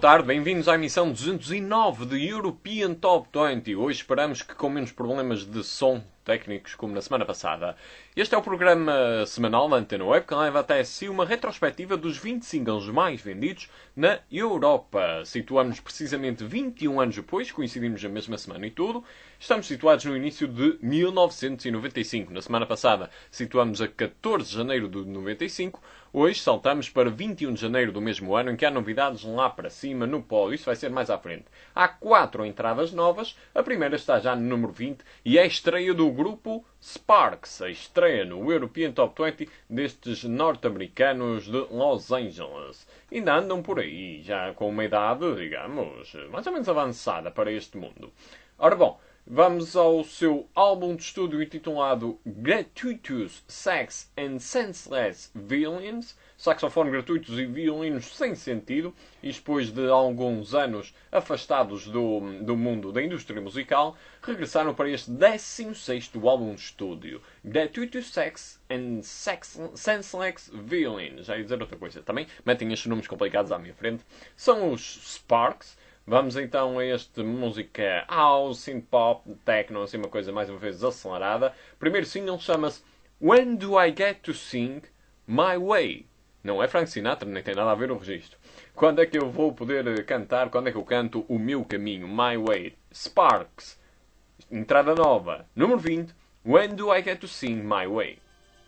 tarde, bem-vindos à emissão 209 de European Top 20. Hoje esperamos que com menos problemas de som técnicos como na semana passada. Este é o programa semanal da Antena Web que leva até si uma retrospectiva dos 20 singles mais vendidos na Europa. Situamos precisamente 21 anos depois, coincidimos na mesma semana e tudo. Estamos situados no início de 1995. Na semana passada situamos a 14 de janeiro de 95. Hoje saltamos para 21 de janeiro do mesmo ano, em que há novidades lá para cima no pódio. Isso vai ser mais à frente. Há 4 entradas novas. A primeira está já no número 20 e é a estreia do grupo Sparks. A estreia no European Top 20 destes norte-americanos de Los Angeles. Ainda andam por aí, já com uma idade, digamos, mais ou menos avançada para este mundo. Ora bom, vamos ao seu álbum de estúdio intitulado Gratuitous Sax and Senseless Violins. Saxofone gratuitos e violinos sem sentido. E depois de alguns anos afastados do mundo da indústria musical, regressaram para este 16º álbum de estúdio. Gratuitous Sax and Senseless Violins. Já ia dizer outra coisa também. Metem estes nomes complicados à minha frente. São os Sparks. Vamos então a esta música house, synth pop, techno, assim uma coisa mais uma vez acelerada. O primeiro single chama-se When Do I Get to Sing My Way? Não é Frank Sinatra, nem tem nada a ver o registro. Quando é que eu vou poder cantar, quando é que eu canto o meu caminho? My Way. Sparks. Entrada nova. Número 20. When Do I Get to Sing My Way?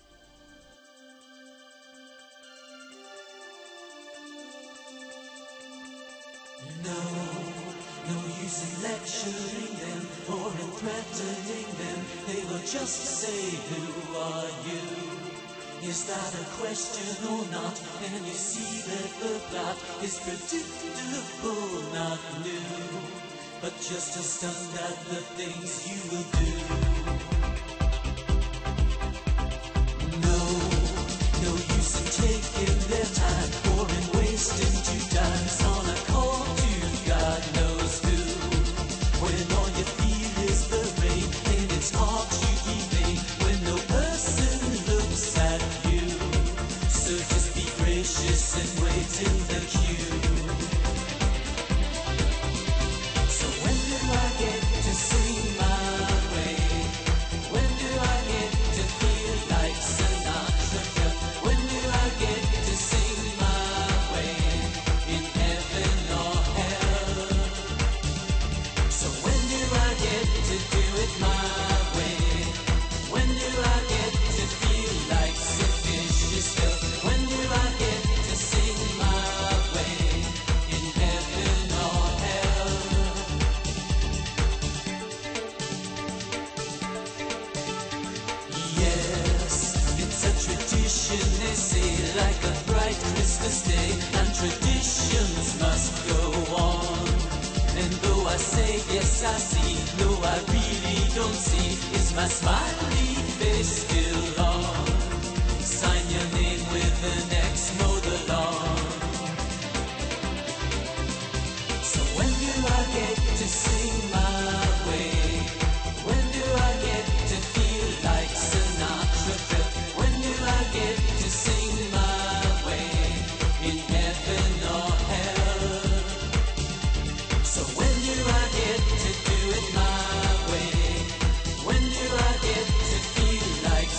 No use in lecturing them or in threatening them. They will just say, who are you? Is that a question or not? And you see that the plot is predictable, not new, but just a stunt at the things you will do. No use in taking their time or in wasting 2 times on a call to God knows who. When all you feel is the rain and it's hard to evade when no person looks at you. So just be gracious and wait in the queue. So when do I get to sing my way? When do I get to feel like Sinatra? When do I get to sing my way in heaven or hell? So when do I get to do it my way? When do I get to feel like sufficient still? When do I get to sing my way in heaven or hell? Yes, it's a tradition, they say, like a bright Christmas day, and traditions must go on. And though I say yes I see, no I really don't see, is my smiley face still on? Sign your name with an X, mow the lawn. So when do I get to sing my way? When do I get to feel like Sinatra? When do I get to sing my way in heaven or hell? So when do I get to do it my way? When do I get to feel like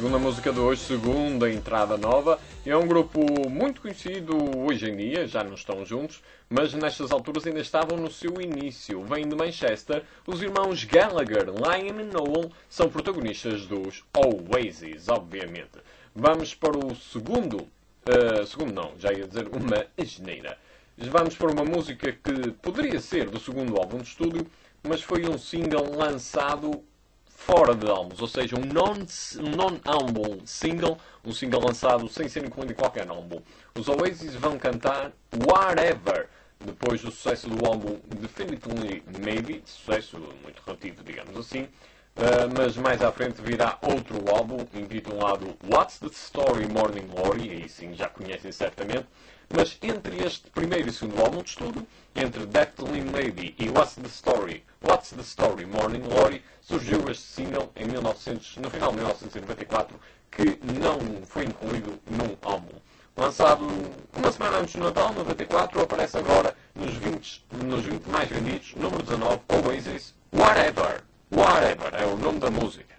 segunda música de hoje, segunda entrada nova. É um grupo muito conhecido hoje em dia, já não estão juntos, mas nestas alturas ainda estavam no seu início. Vêm de Manchester, os irmãos Gallagher, Liam e Noel, são protagonistas dos Oasis, obviamente. Vamos para o segundo não, já ia dizer uma asneira. Vamos para uma música que poderia ser do segundo álbum de estúdio, mas foi um single lançado fora de álbuns, ou seja, um non-álbum single, um single lançado sem ser incluído em qualquer álbum. Os Oasis vão cantar Whatever, depois do sucesso do álbum Definitely Maybe, sucesso muito relativo, digamos assim, mas mais à frente virá outro álbum intitulado What's the Story Morning Glory, aí sim já conhecem certamente, mas entre este primeiro e segundo álbum de estúdio, entre Definitely Maybe e What's the Story Morning Glory, surgiu este single no final de 1994, que não foi incluído num álbum. Lançado uma semana antes do Natal, 94, aparece agora nos 20 mais vendidos, número 19, Oasis, Whatever. Whatever é o nome da música.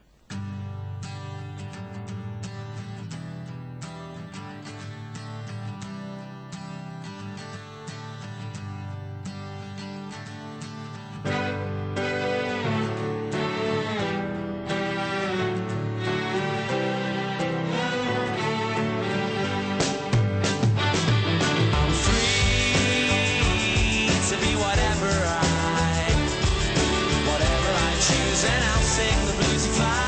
Whatever I choose, and I'll sing the bluesy fly.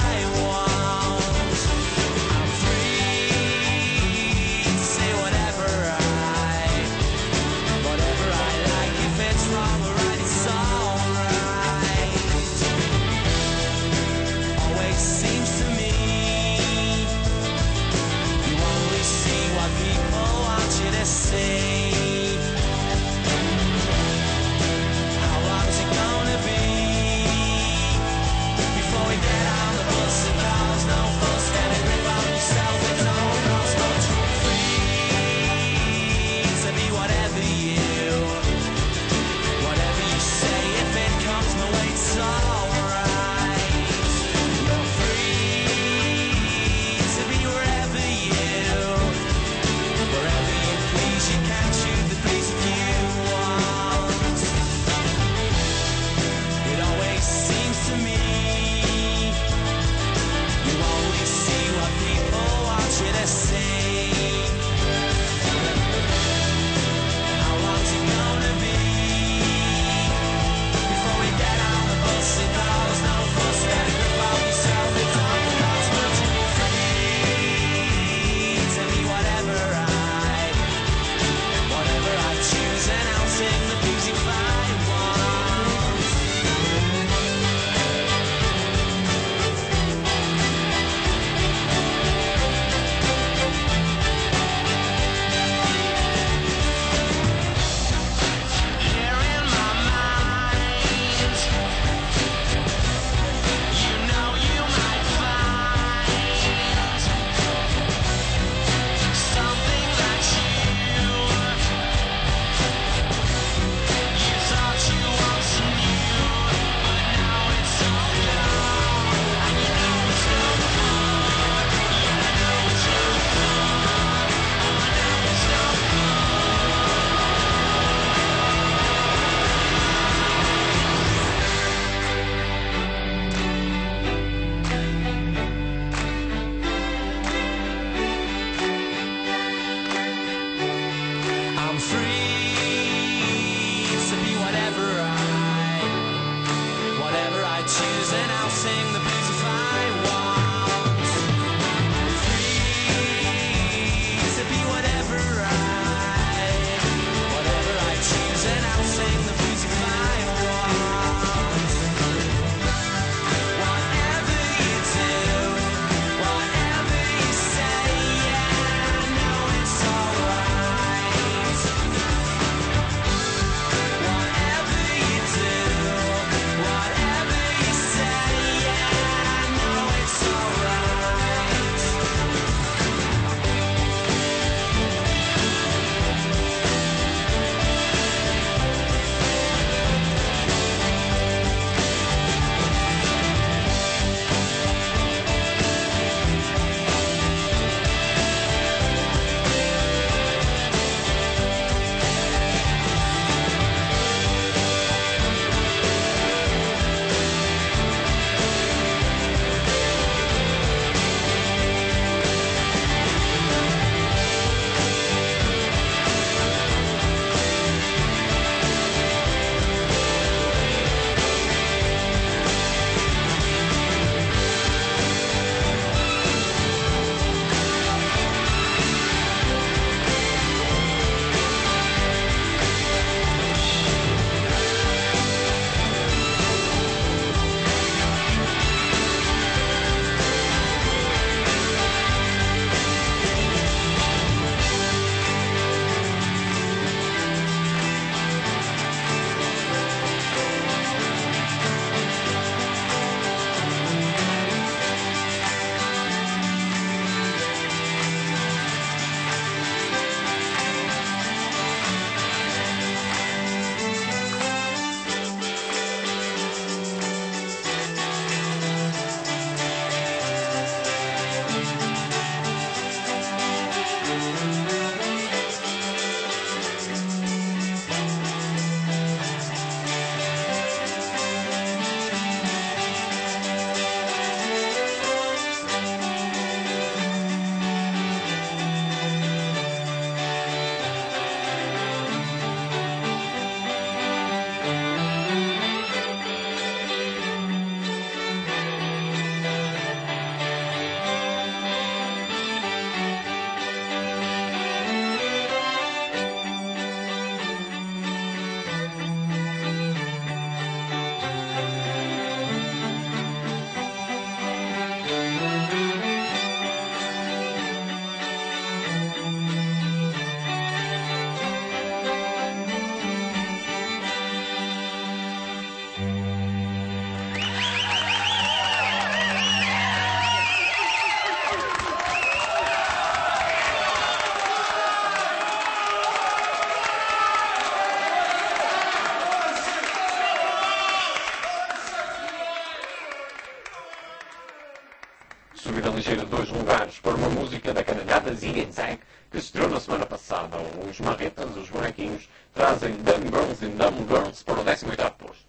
subida ligeira de 2 lugares para uma música da canalhada Zig Zag, que estreou na semana passada. Os marretas, os bonequinhos, trazem Dumb Girls and Dumb Girls para o 18º posto.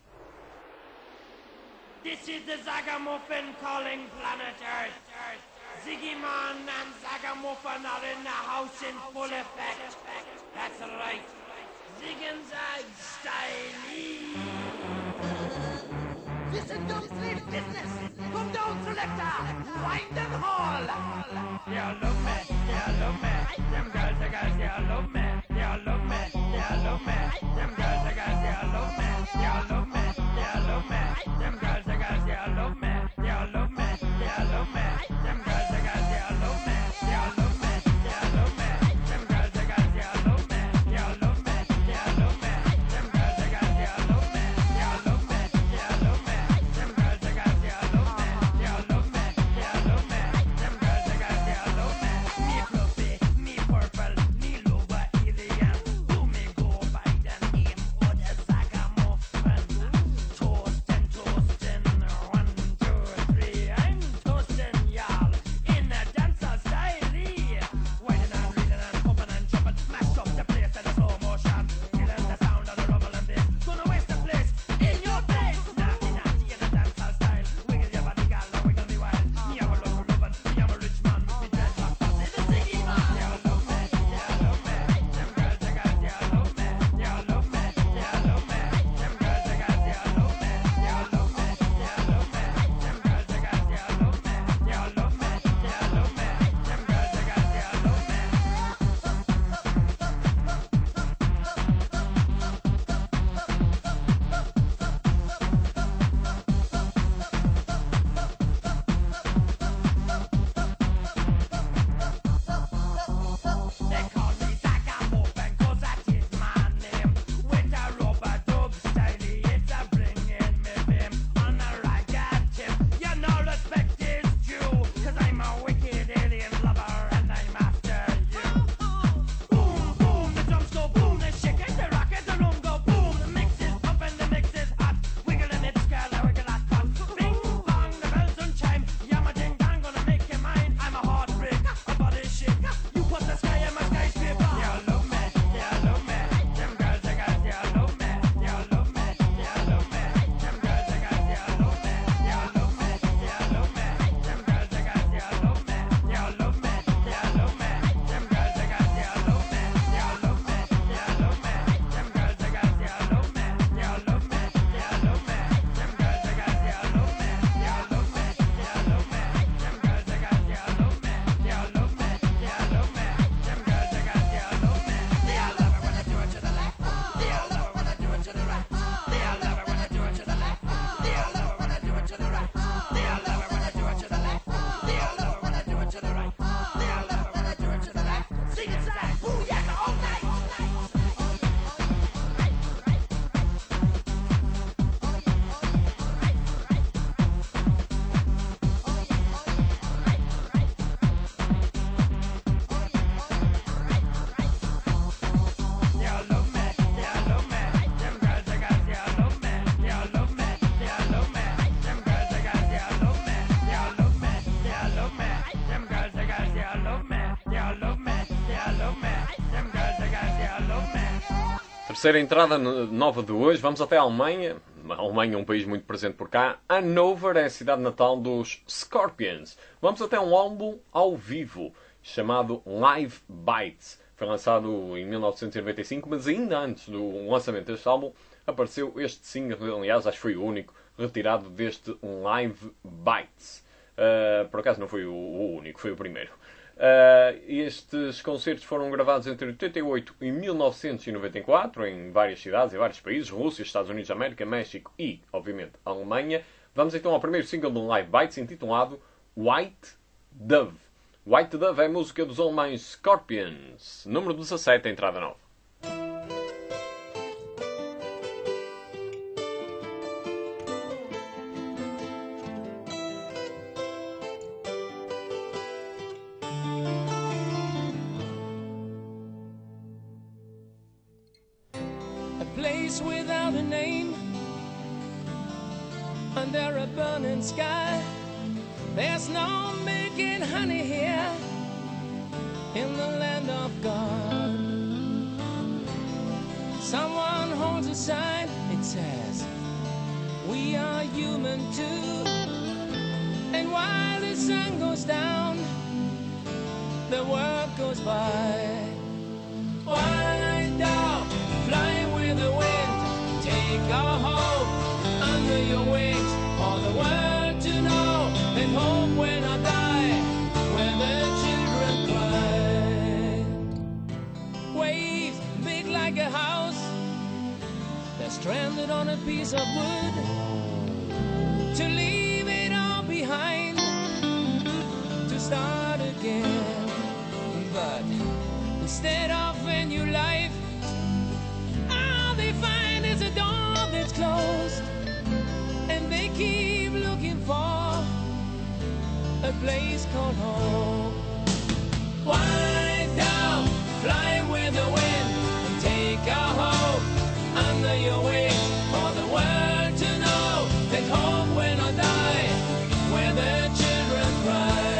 This is the Zagamuffin calling planet Earth. Ziggy Man and Zagamuffin are in the house in full effect. That's right. Zig and Zag style. Listen, don't slave business. Come down, selector. Wind and haul. They all love me. They all love me. Them girls, they all love me. They all love me. They all love me. Them girls, they all love me. They all love me. They all love me. Them girls, they all love me. They all love me. They all love me. Them girls, they all love me. They all love me. They all love me. Them girls, they all love me. They all love me. They all love me. Them girls, they all love me. They all love me. They all love me. Them girls, they all love me. They all love me. They all love me. Them girls, they all love me. Me fluffy, me purple, me lover alien. Do me go by the name of the Zagamuffin. Toastin', toastin', 1, 2, 3. I'm toastin', y'all, in a dancer style. Winding and reeling and pumping and jumping, smash up the place in a slow motion. Killing the sound of the rubble and bass. Gonna waste the place in your face. Naughty, naughty in a dancer style. Wiggle your body, gal, now wiggle me wild. Me have a love for rubbing, me have a rich man with me dreadlock. It's the Ziggy Man. They all love me, they all love me. Them girls, they all love me. They all love me, they all love me. Them girls, they all love me. They all love me, they all love me. Them girls, they all love me. They all love me, they all love me. Them girls, they all love me. They call me Zagamuffin 'cause that is my name. With a rubber dub style, it's a bringing me fame. On a ragged tip, you know respect is due. 'Cause I'm a wicked alien lover and I'm after you. Boom, boom, the drums go boom, they shake it, they rock it, the room go boom. The mix is pumping, the mix is hot. Wiggling it, girl, I wiggle that spot. Bing, bong, the bells don't chime. Yamma ding dong, gonna make you mine. I'm a heartbreak, a body shake. You put the sky in my skyscraper. They all love me, they all love me. Them girls, they all love me. They all love me, they all love me. Them girls, they all love me. They all love me, they all love me. Them girls, they all love me. They all love me, they all love me. Them girls, they all love me. They all love me, they all love me. Them girls, they all love me. They all love me, they all love me. Them girls, they all love me. They all love me, they all love me. Them girls, they all love me. They all love me, they all love me. Them girls, they all love me. They all love it when I do it to the left. They all love it when I do it to the right. They all love it when I do it to the left. They all love it when I do it to the right. They all love it when I do it to the left. They all love it when I do it to the right. They all love it when I do it to the left. Sing it, Zag, booyah, all night. They all love me, they all love me. Them girls, they all love me. They all love me, they all love me. Them girls, they all love me. They all love me, they all love me. Them girls, they all love me. They all love me, they all love me. Them girls, they all love me. Terceira entrada nova de hoje. Vamos até a Alemanha. A Alemanha é um país muito presente por cá. Hannover é a cidade natal dos Scorpions. Vamos até um álbum ao vivo chamado Live Bites. Foi lançado em 1995, mas ainda antes do lançamento deste álbum apareceu este single, aliás, acho que foi o único, retirado deste Live Bites. Por acaso não foi o único, foi o primeiro. Estes concertos foram gravados entre 88 e 1994 em várias cidades, em vários países, Rússia, Estados Unidos da América, México e, obviamente, Alemanha. Vamos então ao primeiro single do Live Bites, intitulado White Dove. White Dove é a música dos alemães Scorpions, número 17, a entrada nova. A place without a name, under a burning sky. There's no making honey here in the land of God. Someone holds a sign, it says, we are human too. And while the sun goes down, the world goes by. Fly down, fly with the wind, take our hope under your wings. For the world to know that home when I die, where the children cry. Waves big like a house, they're stranded on a piece of wood. To leave it all behind, to start again. But instead of a new life, all they find is a door that's closed. And they keep looking for a place called home. Fly down, fly with the wind, and take our hope under your wings. For the world to know that home when I die, where the children cry.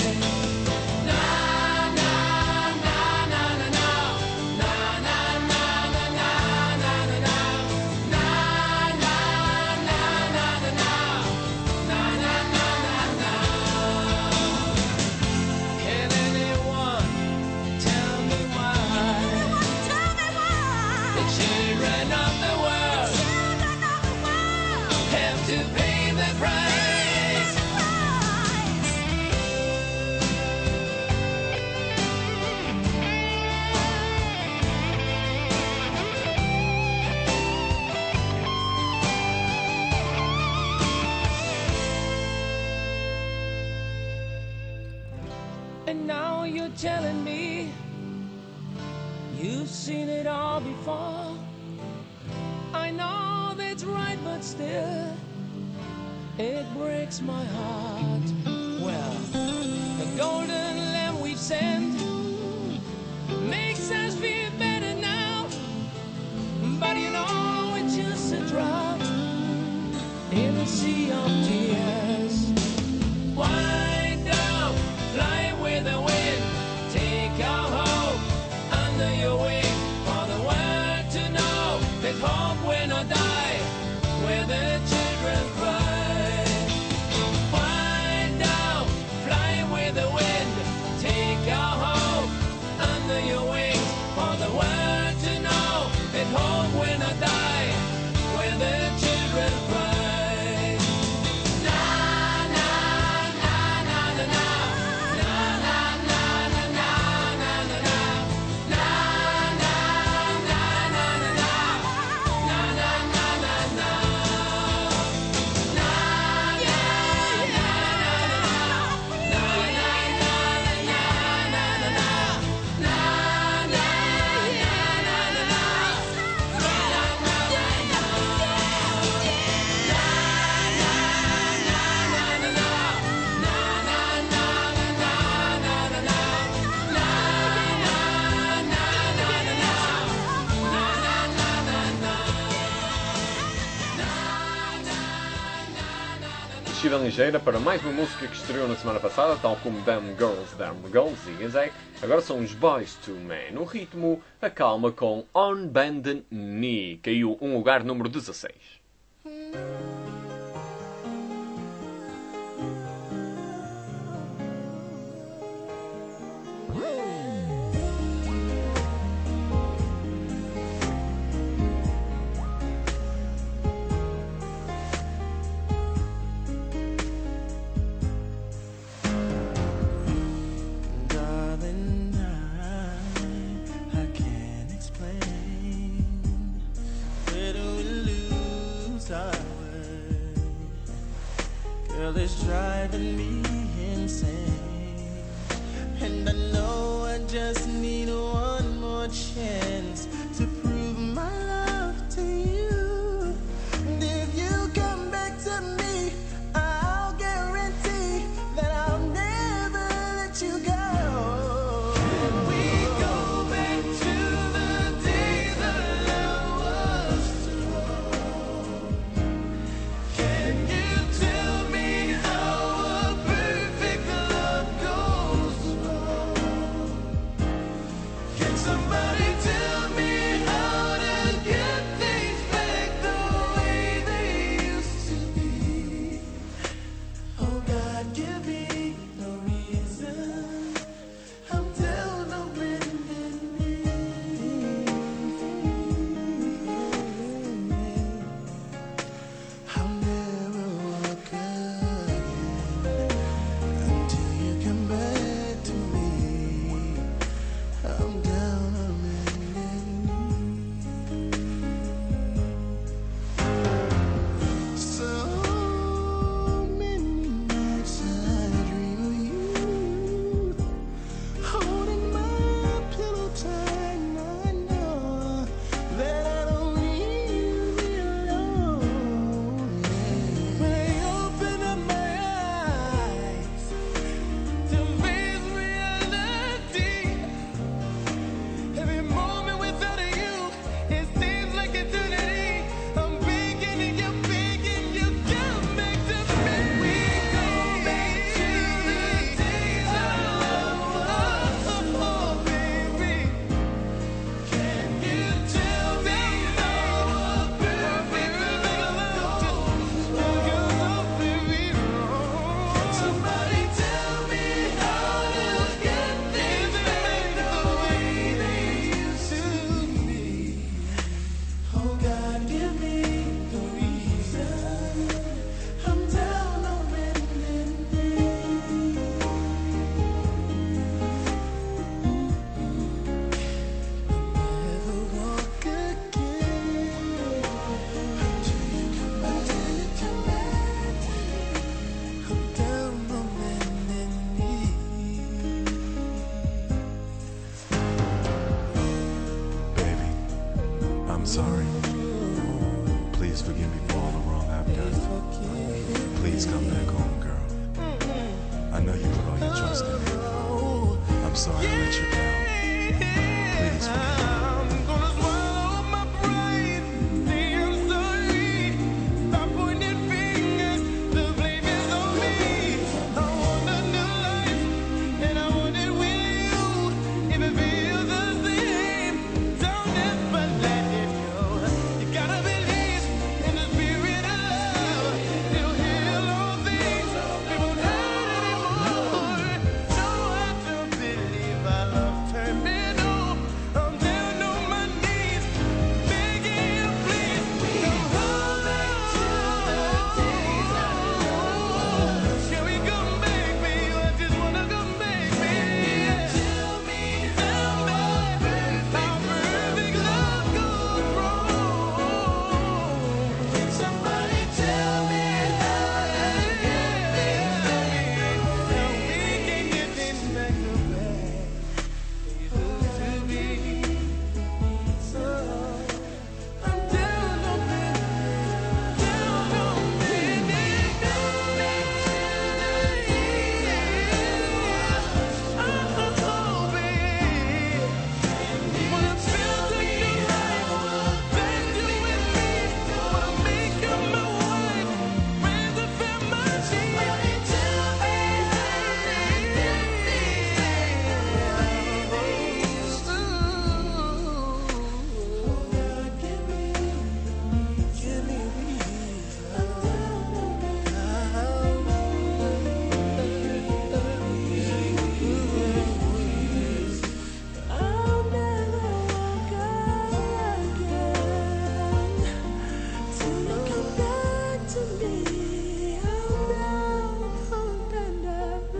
And now you're telling me you've seen it all before. I know that's right, but still it breaks my heart. Well, the golden lamb we've sent makes us feel better now, but you know it's just a drop in a sea of tears. Why down, fly with the wind, take our hope under your wing. For the world to know that hope when I die, where the children cry. Why down, fly with the wind, take our hope under your wings. For the world to know that hope when I die, where the children cry. Descida ligeira para mais uma música que estreou na semana passada, tal como Damn Girls e Zig. Agora são os Boyz II Men. O ritmo acalma com On Bended Knee. Caiu um lugar, número 16. Darling, I can't explain. Where do we lose our way? Girl, it's driving me insane. And I know I just need one more chance to prove my love to you. And if you come back to me, I'll guarantee that I'll never let you go. Can we go back to the day that love was strong? Can you tell me how a bird I'm sorry I let you down. Please forgive me. I'm gonna swallow my pride. Say I'm sorry. Stop pointing fingers. The blame is on me. I want a new life, and I want it with you. If it feels the same, don't ever let it go. You gotta believe in the spirit of love. It'll heal all things. We won't hurt anymore. No, I don't believe our love terminal. I'm down on my knees, begging you, please. Don't hold on. Can we come back, baby? I just wanna come back, baby. Tell me how perfect love goes wrong. Can somebody tell me how to get this back? How we can get this back to back. It used to be so. I'm down on business, down on business. Oh, baby. When it feels like you're right, then you and me wanna make you my wife, raise a family. Tell me I'll never walk again till you come back to me. I'm now abandoned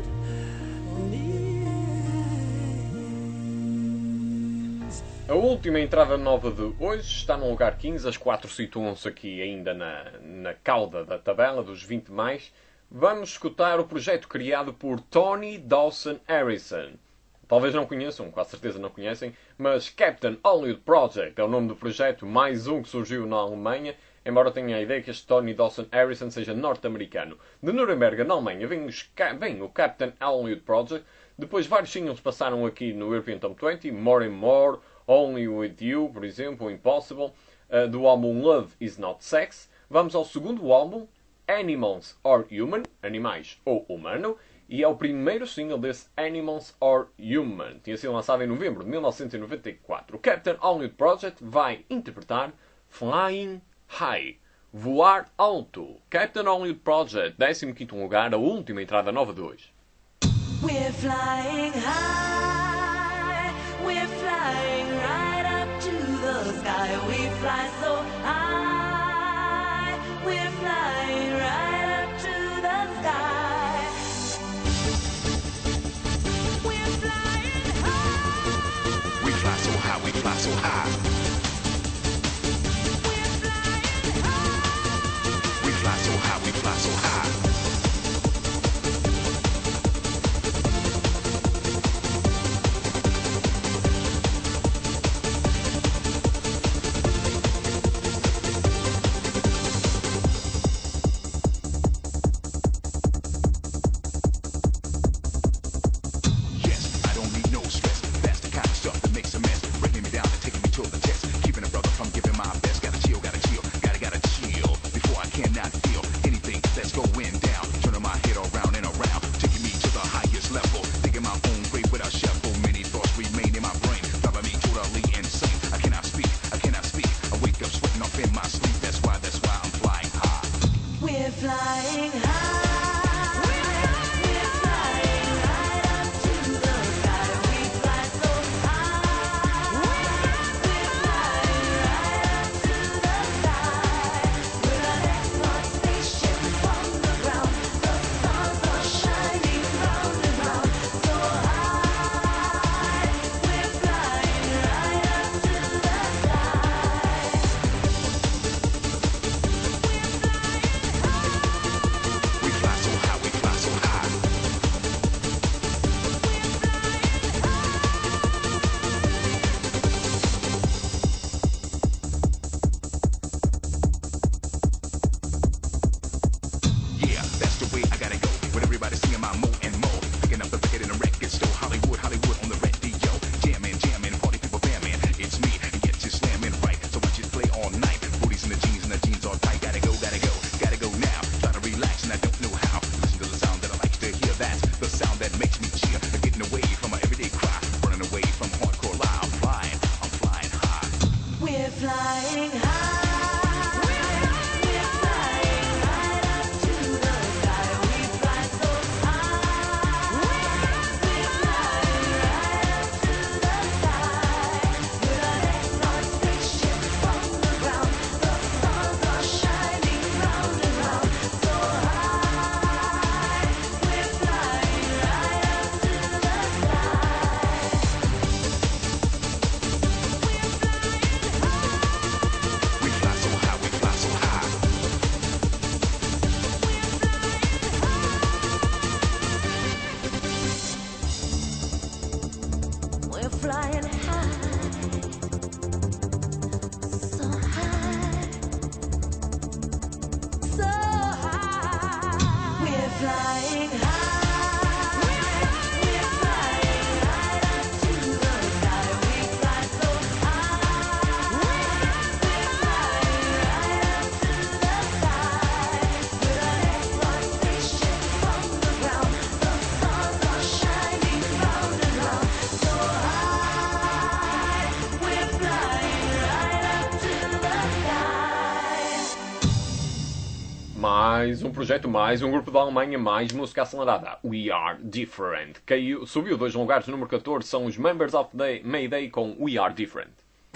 knees. A última entrada nova de hoje está no lugar 15. As 4 situam-se aqui ainda na cauda da tabela dos 20 mais. Vamos escutar o projeto criado por Tony Dawson Harrison. Talvez não conheçam, com certeza não conhecem, mas Captain Hollywood Project é o nome do projeto, mais um que surgiu na Alemanha, embora tenha a ideia que este Tony Dawson Harrison seja norte-americano. De Nuremberg, na Alemanha, vem o Captain Hollywood Project. Depois vários singles passaram aqui no European Top 20, More and More, Only With You, por exemplo, Impossible, do álbum Love Is Not Sex. Vamos ao segundo álbum, Animals or Human, Animais ou Humano, e é o primeiro single desse Animals or Human. Tinha sido lançado em novembro de 1994. O Captain Hollywood Project vai interpretar Flying High, Voar Alto. Captain Hollywood Project, 15º lugar, a última entrada nova de hoje. We're flying high, we're flying right up to the sky. We fly so high, we're flying right up to the sky. We're flying high, We fly so high, we fly so high. we're flying high. We fly so high, we fly so high. Yes, I don't need no stress. That's the kind of stuff that makes a mess. Breaking me down and taking me to the test. mais um projeto, mais um grupo da Alemanha, mais música acelerada. We Are Different. Subiu 2 lugares, número 14, são os Members of the Mayday com We Are Different.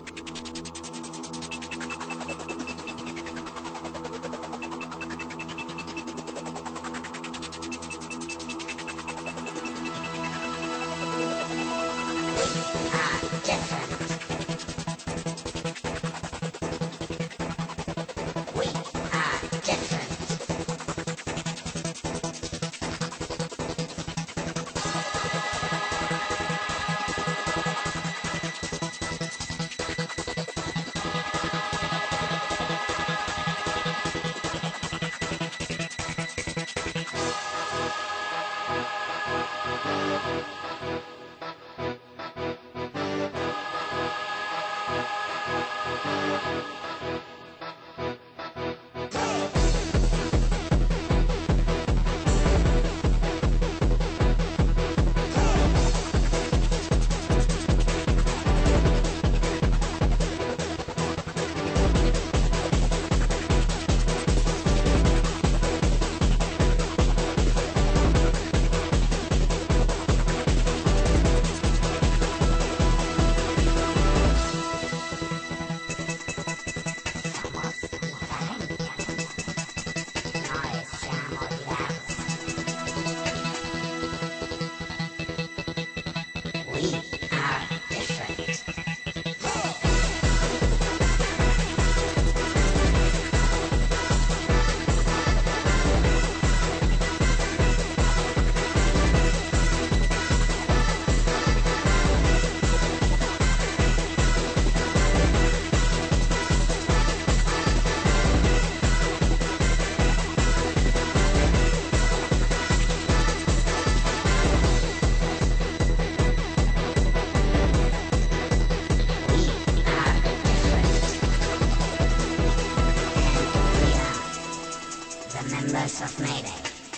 Members of Mayday.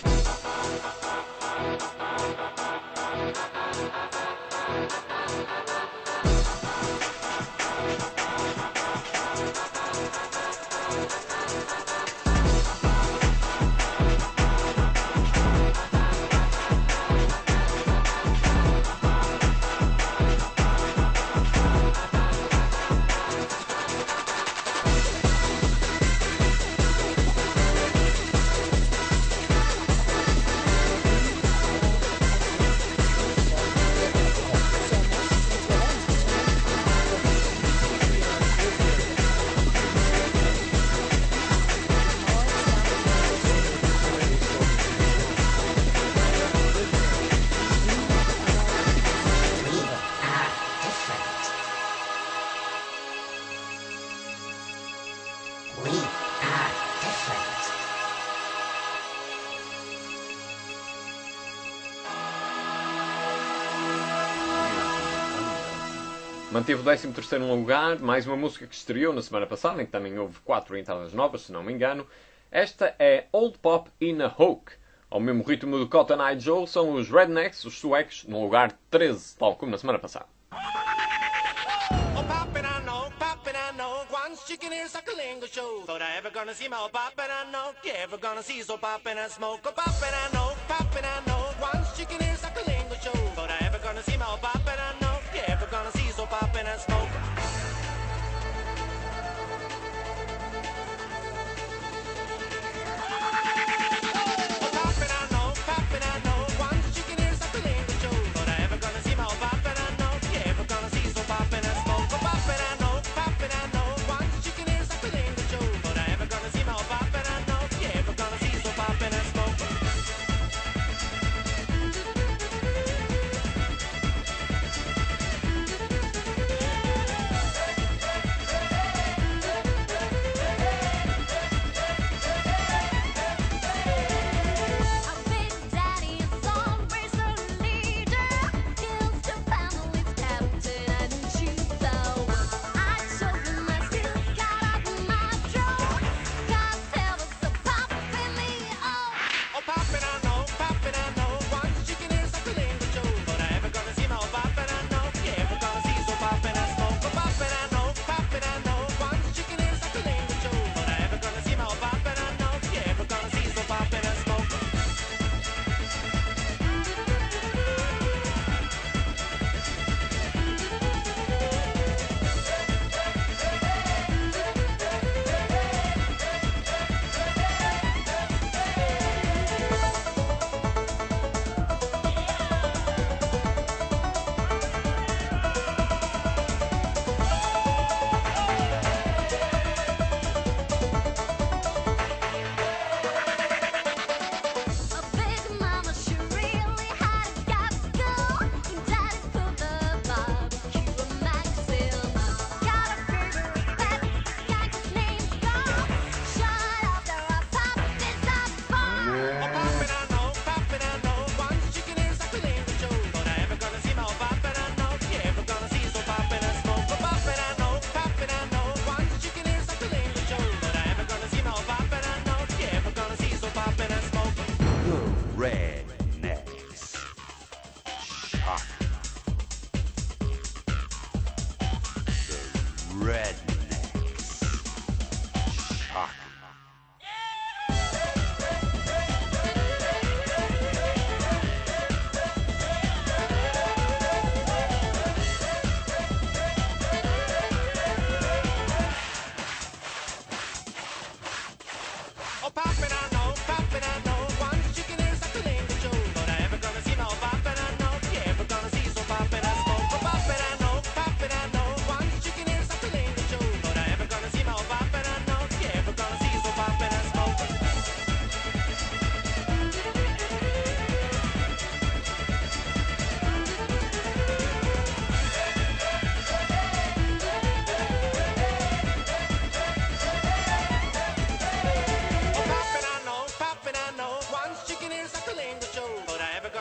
Manteve o 13º lugar, mais uma música que estreou na semana passada, em que também houve 4 entradas novas, se não me engano. Esta é Old Pop in a Hoke. Ao mesmo ritmo do Cotton Eye Joe, são os Rednecks, os suecos, no lugar 13, tal como na semana passada. Oh, poppin' I know, once chicken ears like a lingo show. Thought I ever gonna see my poppin' I know, you ever gonna see so poppin' and smoke. Oh, poppin' I know, once chicken ears like a lingo show. Thought I ever gonna see my poppin' I know, you ever gonna see so poppin' and smoke.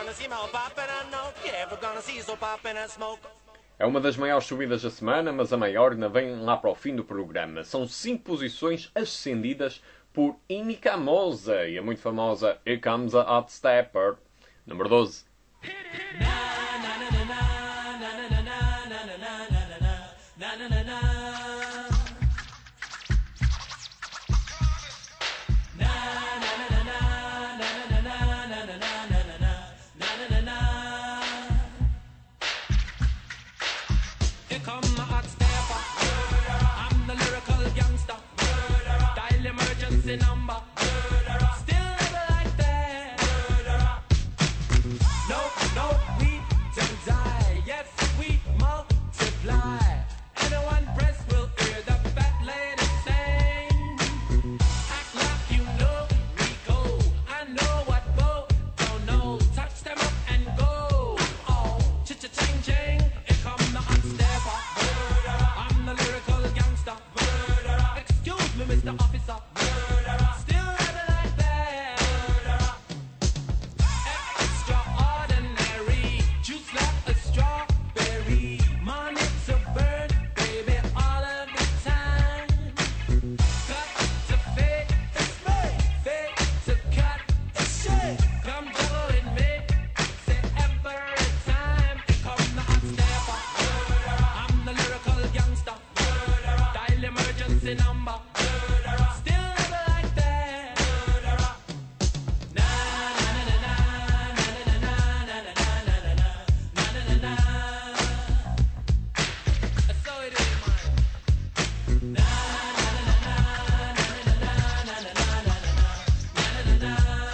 gonna see my poppin' and no, you ever gonna see so poppin' and smoke. É uma das maiores subidas da semana, mas a maior ainda vem lá para o fim do programa. São 5 posições ascendidas por Inica Mosa e a muito famosa Here Comes a Hot Stepper. Número 12. Here come my hot stepper. I'm the lyrical gangster. Dial emergency number. Still never like that. No, no, we don't die. Yes, we multiply. Anyone press will hear the fat lady sing. Act like you know we go. I know what go. Don't know. Touch them up and go. Oh, cha-cha-ching-ching. Here come the hot stepper. I'm the lyrical gangster. Excuse me, Mr. Officer. Still never like that. Extraordinary. Juice like a strawberry. Money to burn, baby, all of the time. Cut to fade, fade to cut. Come juggle with me. Say every time. Here come the hot stepper. I'm the lyrical gangster. Dial emergency number. Still never like that. Na na na na na na na na na na na na na. So it is, man. Na na na na na na na na na na na.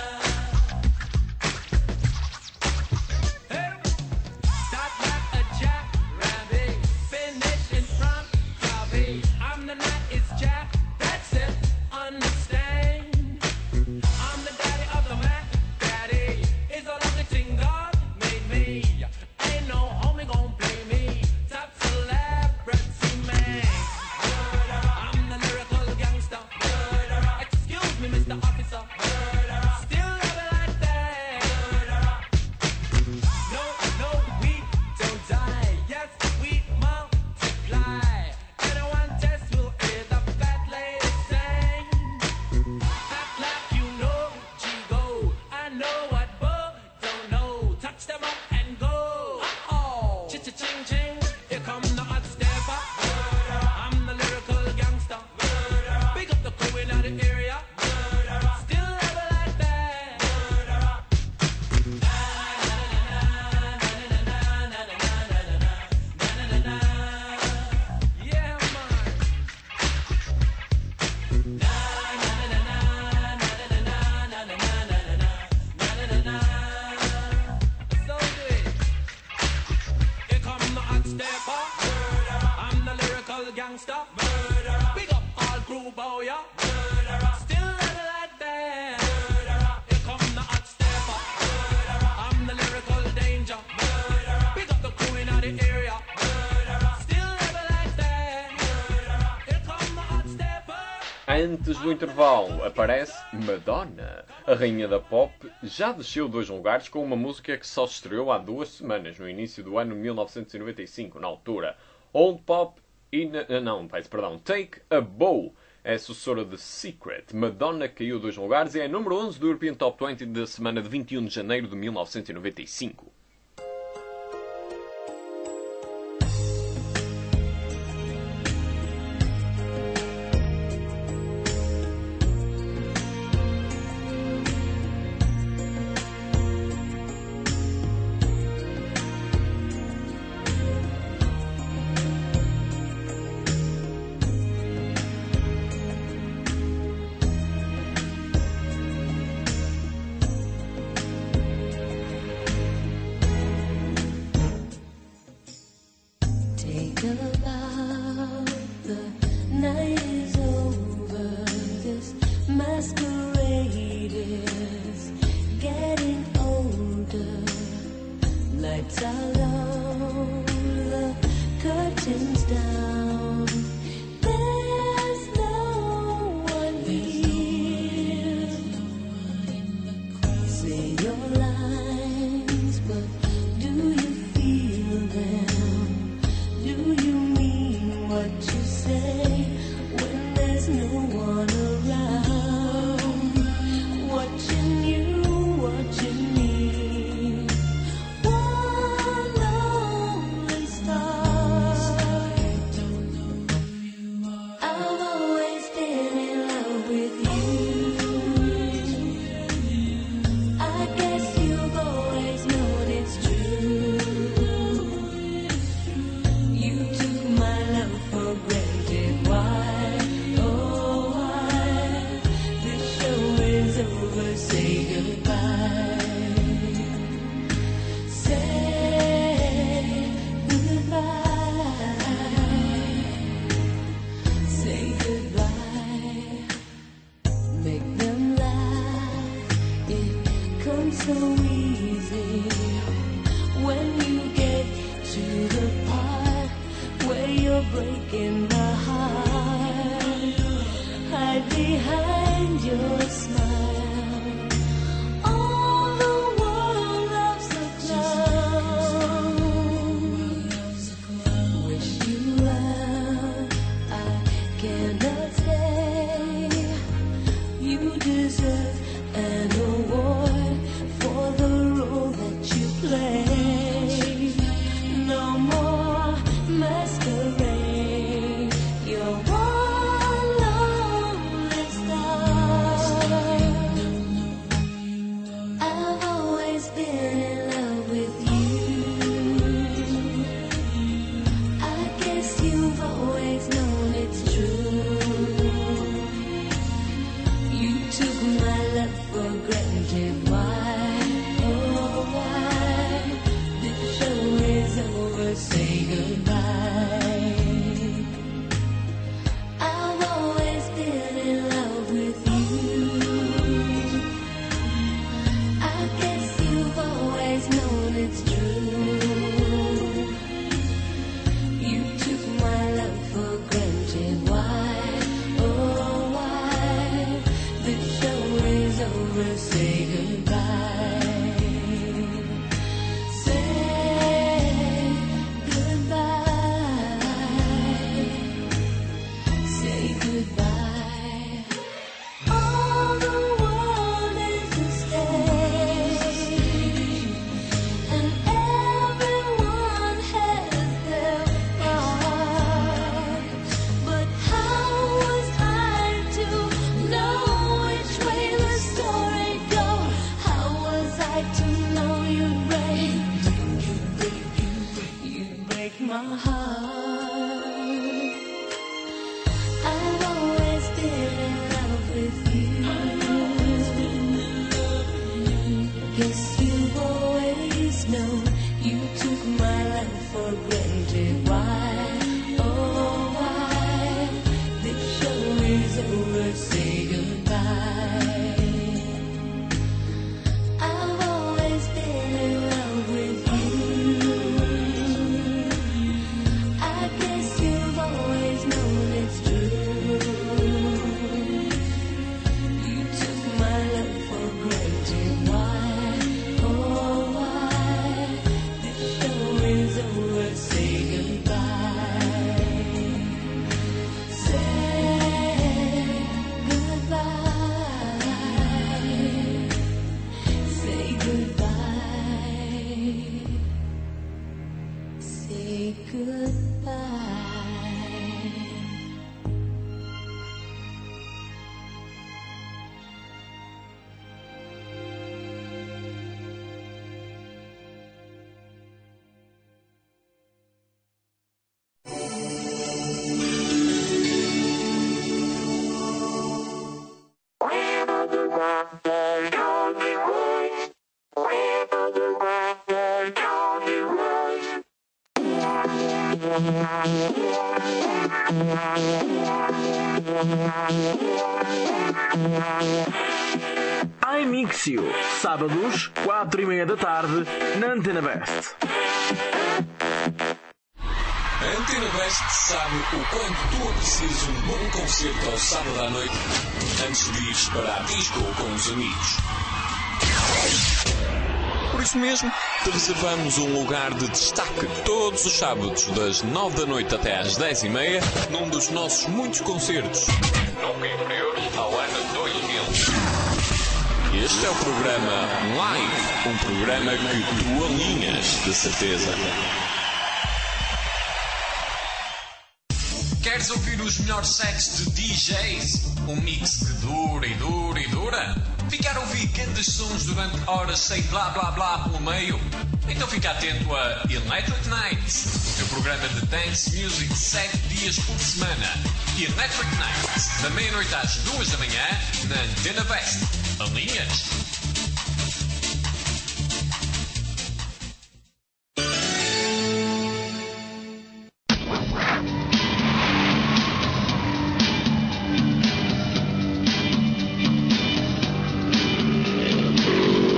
Hey, start like a jackrabbit, finish in front of me. I'm the night is Jack, that's it, understand. I'm the daddy of the man, daddy is a lovely thing God made me. Ain't no homie gon' play me, top celebrity man. I'm the lyrical gangster. Excuse me, Mr. Officer. Still love it like that. No, no, we don't die. Yes, we multiply. Anyone test will hear the fat lady sing. Act like you know G-Go. I know what but don't know. Touch them up and go. Uh-oh. Cha-cha-ching-ching. Here come the hot stepper. I'm the lyrical gangster. Big up the crew in the area. Still love it like that. Yeah, man. So good. Here come the hot stepper. I'm the lyrical gangster. Big up all crew bow, yeah. Still love it like that. Here come the hot stepper. I'm the lyrical danger. Big up the crew in the area. Still love it like that. Here come the hot stepper. Antes do intervalo aparece Madonna. A rainha da pop já desceu 2 lugares com uma música que só se estreou há 2 semanas, no início do ano 1995, na altura. Old Pop Take a Bow é a sucessora de Secret. Madonna caiu 2 lugares e é número 11 do European Top 20 da semana de 21 de janeiro de 1995. breaking my heart. Hide behind your smile. All the world loves a clown. Wish you well, I cannot stay. You deserve an award for the role that you play. No more masquerade. You're one lonely star. I've always been in love with you. I guess you've always known it's true. You took my love for granted. Why? Oh, why? The show is over. Say goodbye. I've always been in love with you. I guess you've always known it's true. You took my love for granted. Why? Oh, why? The show is over. Say goodbye. Say goodbye. Say goodbye. All the world is a stage, and everyone has their part. But how was I to know which way the story goes? How was I to know you'd break my heart? I've always been in love with you. Guess you've always known you took my love for granted. Why? Oh, why? The show is over. Say goodbye. I've always been in love with you. I guess you've always known it's true. You took my love for granted. Why? Oh, why? The show is over. Say goodbye. Say goodbye. Say goodbye. Say goodbye. iMixio, sábados, 4:30 da tarde, na Antena Best. A Antena Best sabe o quanto tu aprecias um bom concerto ao sábado à noite antes de ires para a disco com os amigos. Por isso mesmo, te reservamos um lugar de destaque todos os sábados, das 9 da noite até às 10:30, num dos nossos muitos concertos, nunca inferiores ao ano 2000. Este é o programa Live, um programa que tu alinhas, de certeza. Queres ouvir os melhores sets de DJs? Um mix que dura e dura e dura? Ficar a ouvir grandes sons durante horas sem blá blá blá pelo meio? Então fica atento a Electric Nights, o teu programa de dance music 7 dias por semana. Electric Nights, da meia-noite às 2 da manhã, na Antena Best. Alinhas?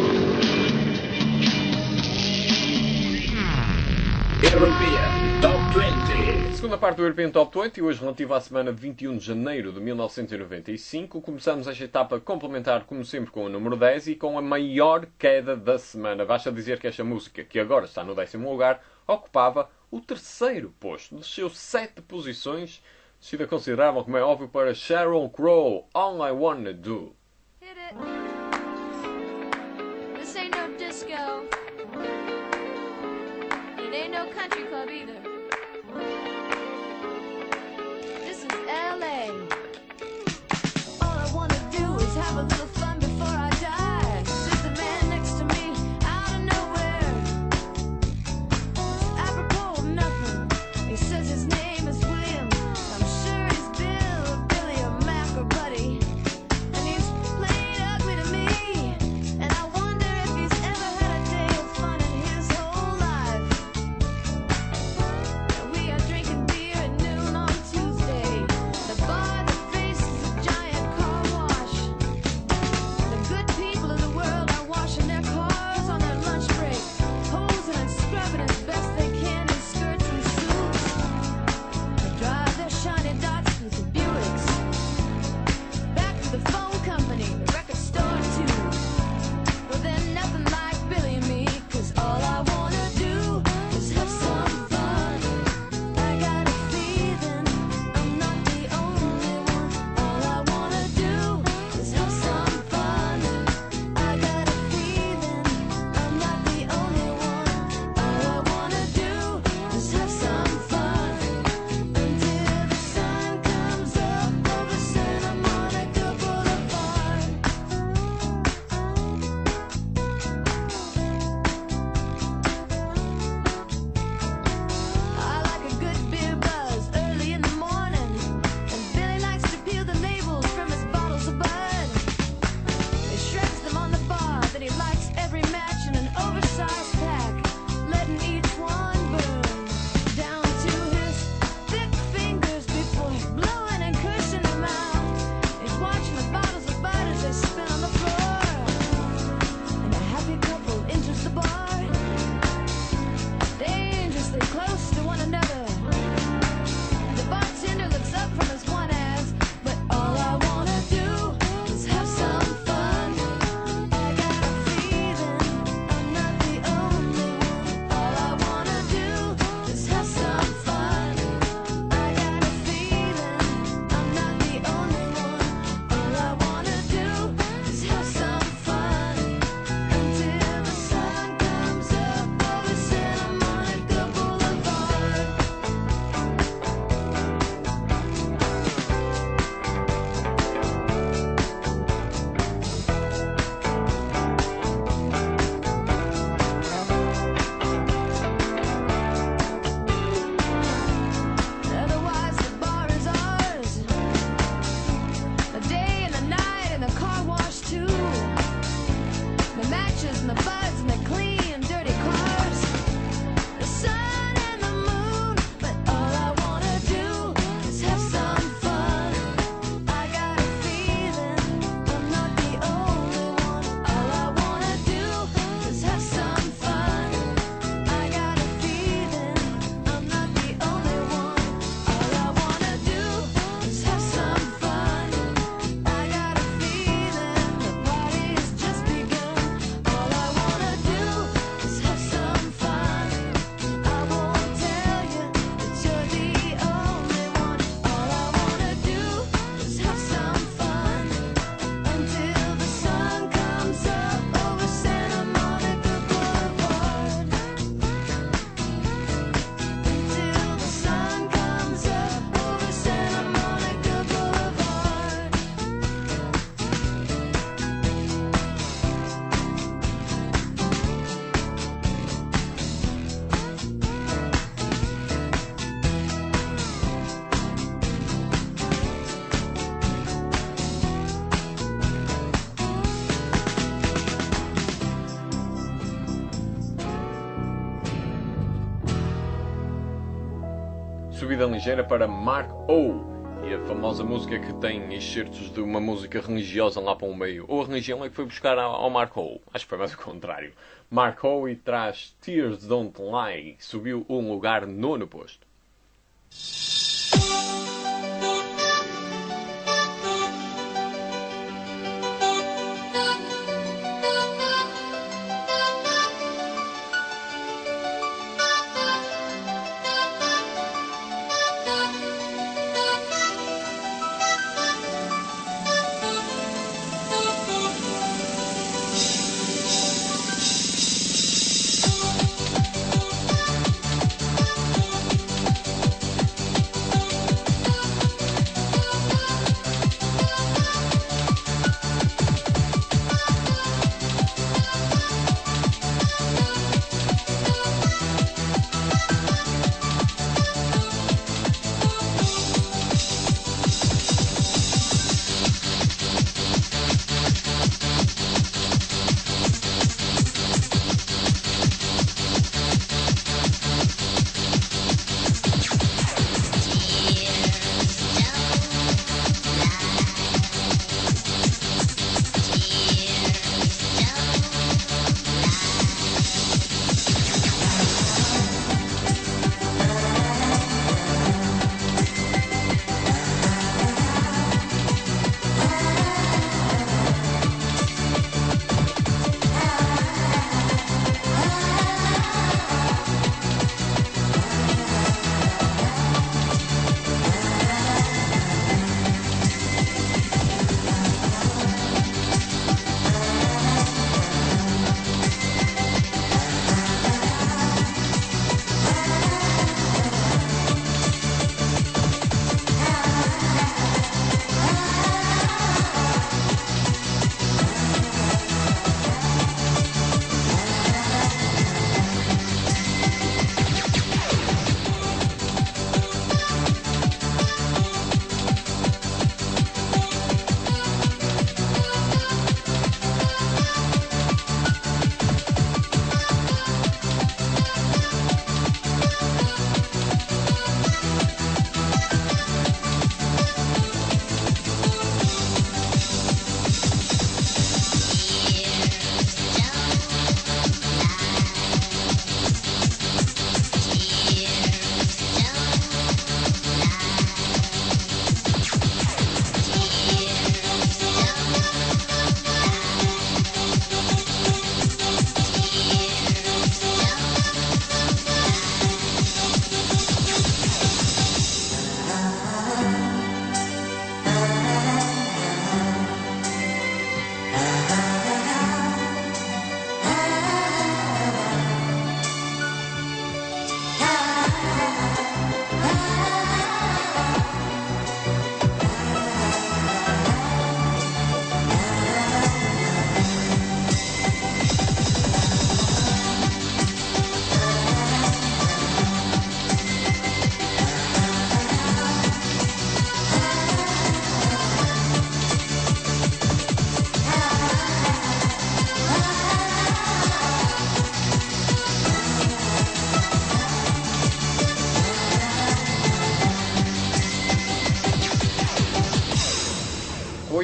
European Top 20. Segunda parte do European Top 20, hoje relativa à semana de 21 de janeiro de 1995. Começamos esta etapa complementar, como sempre, com o número 10 e com a maior queda da semana. Basta dizer que esta música, que agora está no 10º lugar, ocupava o 3º posto. Desceu 7 posições, descida considerável, como é óbvio, para Sheryl Crow, All I Wanna Do. Hit it. This ain't no disco. It ain't no country club either. This is LA. All I wanna do is have a little fun before I die. Says the man next to me out of nowhere. Apropos of nothing. He says his name is William. I'm sure he's Bill or Billy or Mac or Buddy. And he's played ugly to me. And I wonder if he's ever had a day of fun in his whole life. We are drinking beer at noon on Tuesday. The bar that faces a giant car wash. The good people of the world are washing their cars on their lunch break, posing and scrubbing as best they can in skirts and suits. They drive their shiny Datsuns and Buicks back to the phone company, the record store too. Well, they're nothing like Billy and me, 'cause all I wanna do is have some fun. I got a feeling I'm not the only one. All I wanna do is have some fun. I got a feeling I'm not the only one. All I wanna do is have some fun until the sun comes up over Santa Monica Boulevard. I like a good beer buzz early in the morning, and Billy likes to peel the labels from his bottles of Bud. He shreds them on the bar, then he lights every match in an oversized pack, letting each one burn down to his thick fingers before blowing and cushing them out. He's watching the bottles of Bud as they spin on the floor, and a happy couple enters the bar, dangerously close to one another. The bartender looks up from his one ass, but all I wanna do is have some fun. I got a feeling I'm not the only one. All I wanna do is have some fun. I got a feeling I'm not the only one. All I wanna do is have some fun until the sun comes up over Santa Monica Boulevard. Otherwise the bar is ours. The day and the night and the car wash too. The matches and the buds and the clean dirty cars. The sun and the moon, but all I wanna do is have some fun. I got a feeling I'm not the only one. All I wanna do is have some fun. I got a feeling I'm not the only one. All I wanna do is have some fun. I got a feeling the party's just begun. All I wanna do is have some fun. I won't tell you that you're the only one. All I wanna do is have some fun until the sun comes up over Santa Monica Boulevard. Until the sun comes up over Santa Monica Boulevard. Subida ligeira para Mark O. E a famosa música que tem excertos de uma música religiosa lá para o meio. Ou a religião é que foi buscar ao Mark O. Acho que foi mais o contrário. Mark O e traz Tears Don't Lie. Subiu um lugar, 9º posto.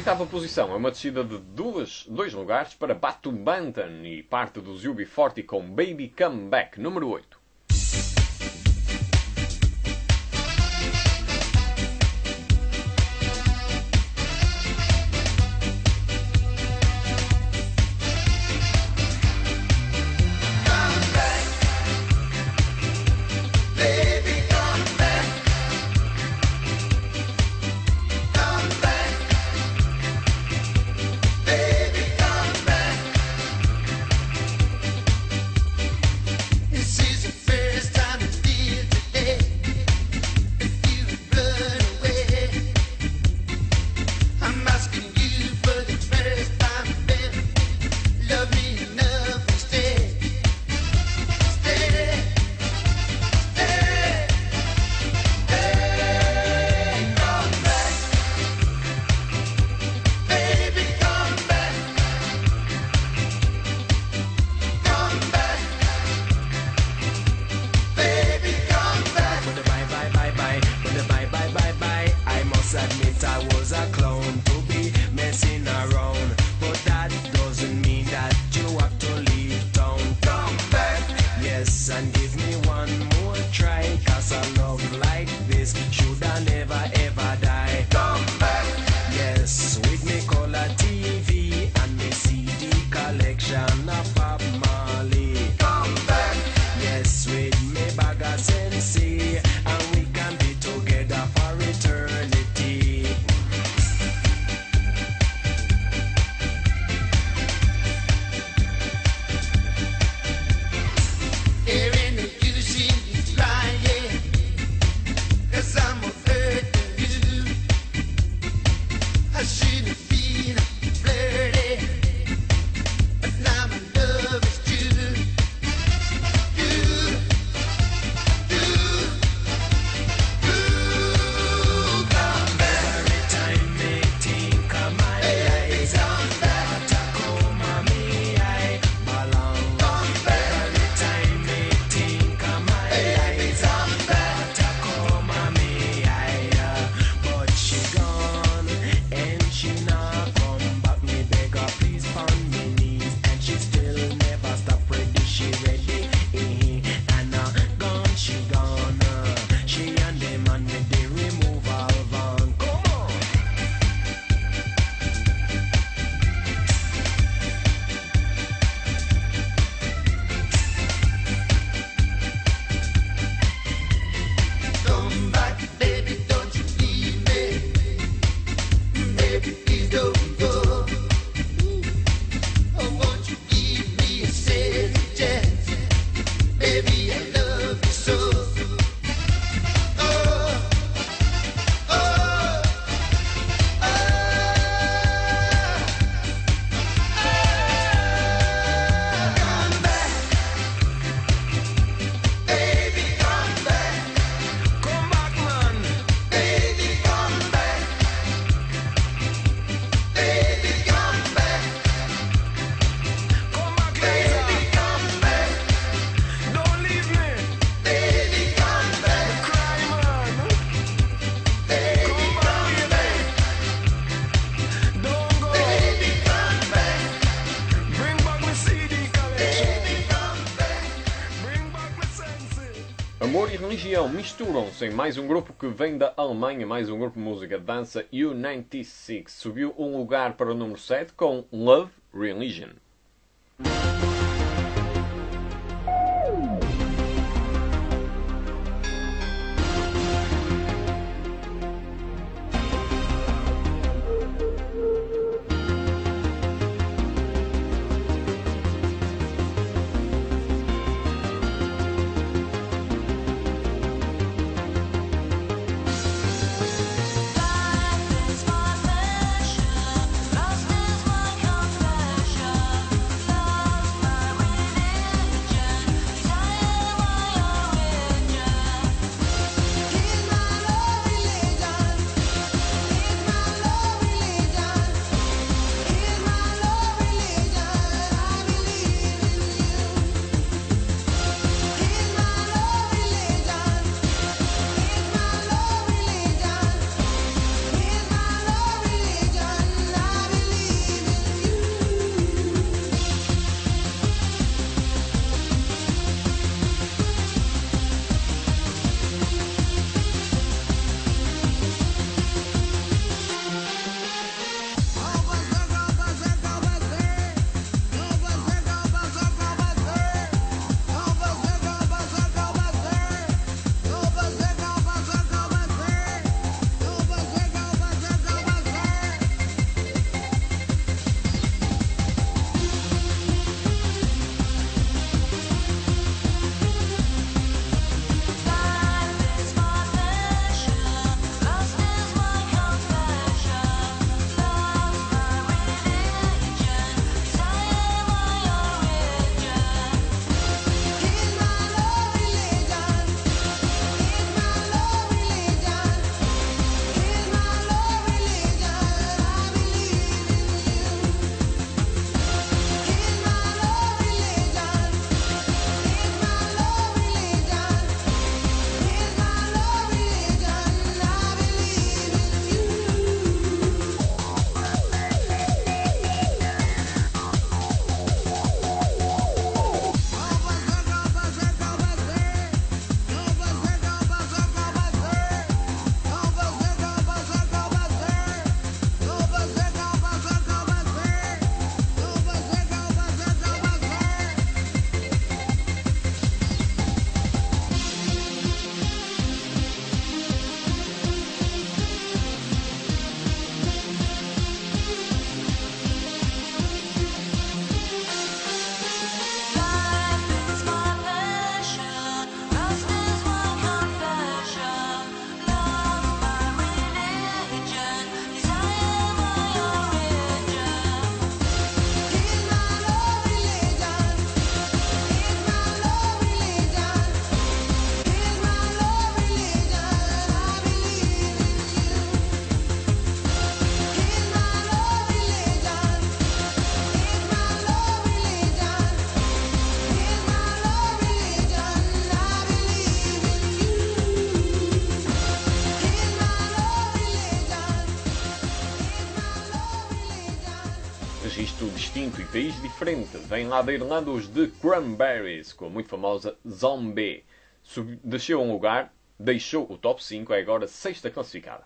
oitava posição é uma descida de dois lugares para Batu Bantan e parte do UB40 com Baby Come Back, número 8. Amor e religião misturam-se em mais um grupo que vem da Alemanha, mais um grupo de música de dança, U96. Subiu um lugar para o número 7 com Love Religion. Life is my passion, lust is my confession. país diferente. Vem lá da Irlanda os The Cranberries, com a muito famosa Zombie. Desceu um lugar, deixou o top 5, é agora 6ª classificada.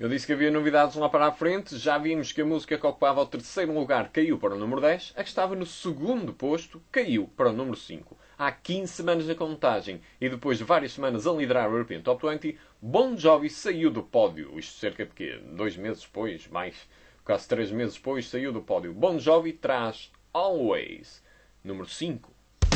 Eu disse que havia novidades lá para a frente. Já vimos que a música que ocupava o terceiro lugar caiu para o número 10. A que estava no segundo posto caiu para o número 5. Há 15 semanas na contagem e depois de várias semanas a liderar o European Top 20, Bon Jovi saiu do pódio. Isto cerca de quê? 2 meses depois, mais quase 3 meses depois, saiu do pódio. Bon Jovi traz Always, número 5.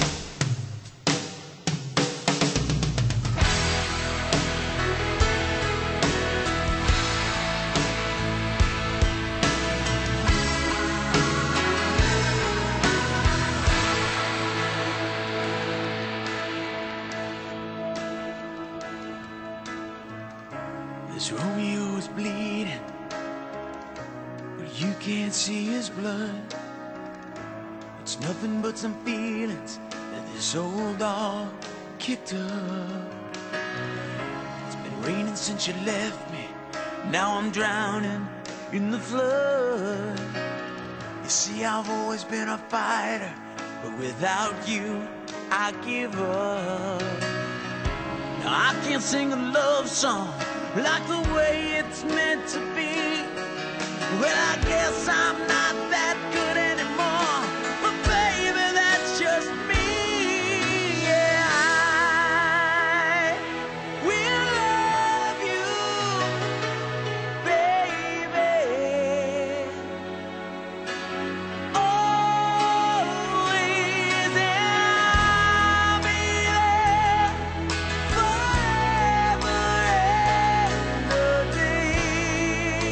This Romeo is bleeding, but you can't see his blood. It's nothing but some feelings that this old dog kicked up. It's been raining since you left me, now I'm drowning in the flood. You see, I've always been a fighter, but without you, I give up. Now I can't sing a love song like the way it's meant to be. Well, I guess I'm not that good anymore, but baby, that's just me. Yeah, I will love you, baby, always, and I'll be there forever and a day.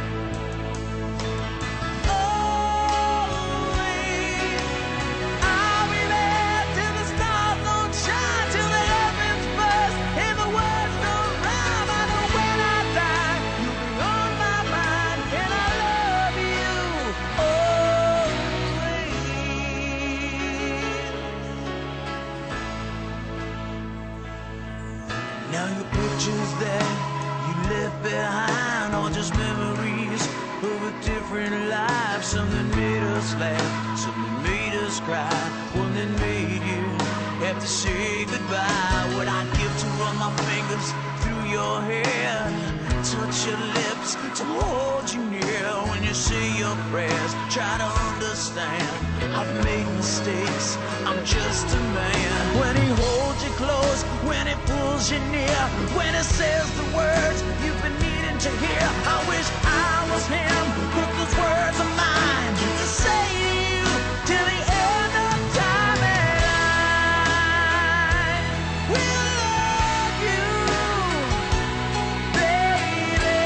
Always, I'll be there till the stars don't shine, till the heavens burst and the words don't rhyme. I know when I die, you'll be on my mind, and I love you always. Now your pictures that you left behind are just memories of a different life. Something made us laugh, something made us cry, one that made you have to say goodbye. What I give to run my fingers through your hair, touch your lips to hold you near. When you say your prayers, try to understand I've made mistakes, I'm just a man. When he holds you close, when he pulls you near, when he says the words you've been needing to hear, I wish I was him, but those words are mine to say to you till the end of time. And I will love you, baby,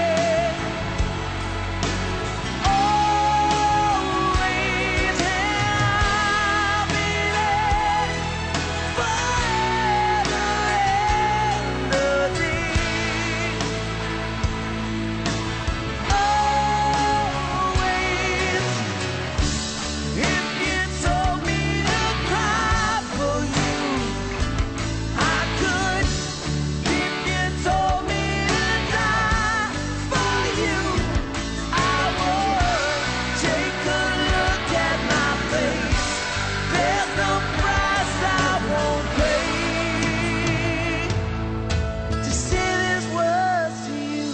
always, and I'll be there forever and a day. Always, if you told me to cry for you, I could. If you told me to die for you, I would. Take a look at my face, there's no price I won't pay to say these words to you.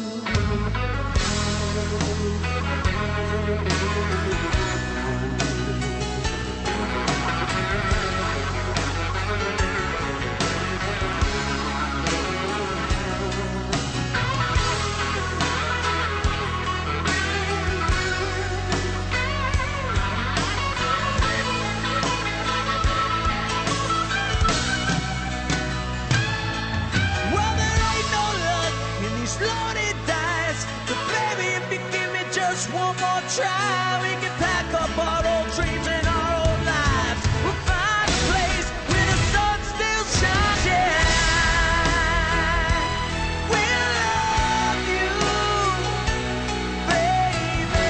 Well, there ain't no luck in these loaded dice, but baby, if you give me just one more try, we can pack up our old dreams and our old lives. We'll find a place where the sun still shines. Yeah, we'll love you, baby,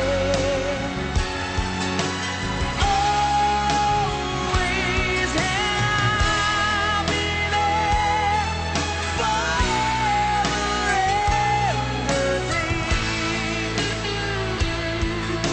always, and I'll be there forever and a day.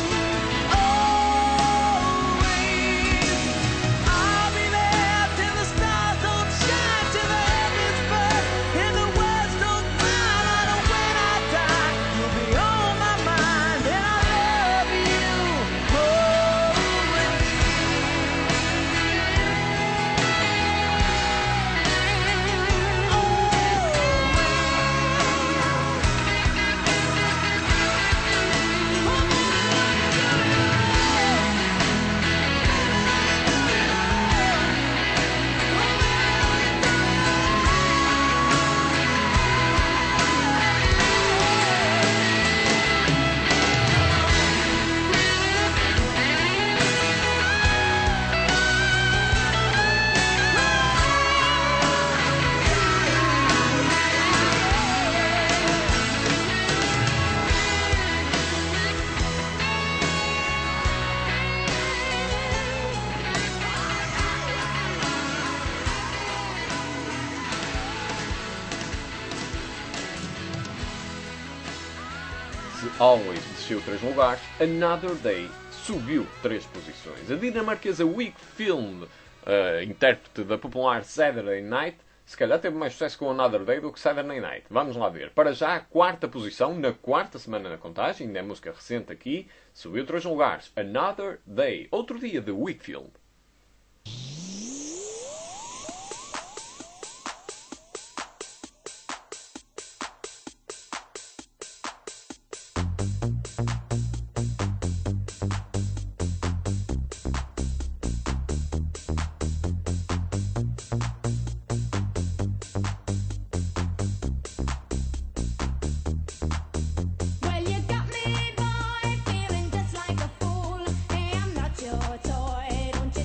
Always desceu 3 lugares, Another Day subiu 3 posições. A dinamarquesa Weak Film, intérprete da popular Saturday Night, se calhar teve mais sucesso com Another Day do que Saturday Night. Vamos lá ver. Para já, a 4ª posição, na 4ª semana da contagem, ainda é música recente aqui, subiu 3 lugares. Another Day, outro dia de Weak Film. Well, you got me, boy, feeling just like a fool. Hey, I'm not your toy, don't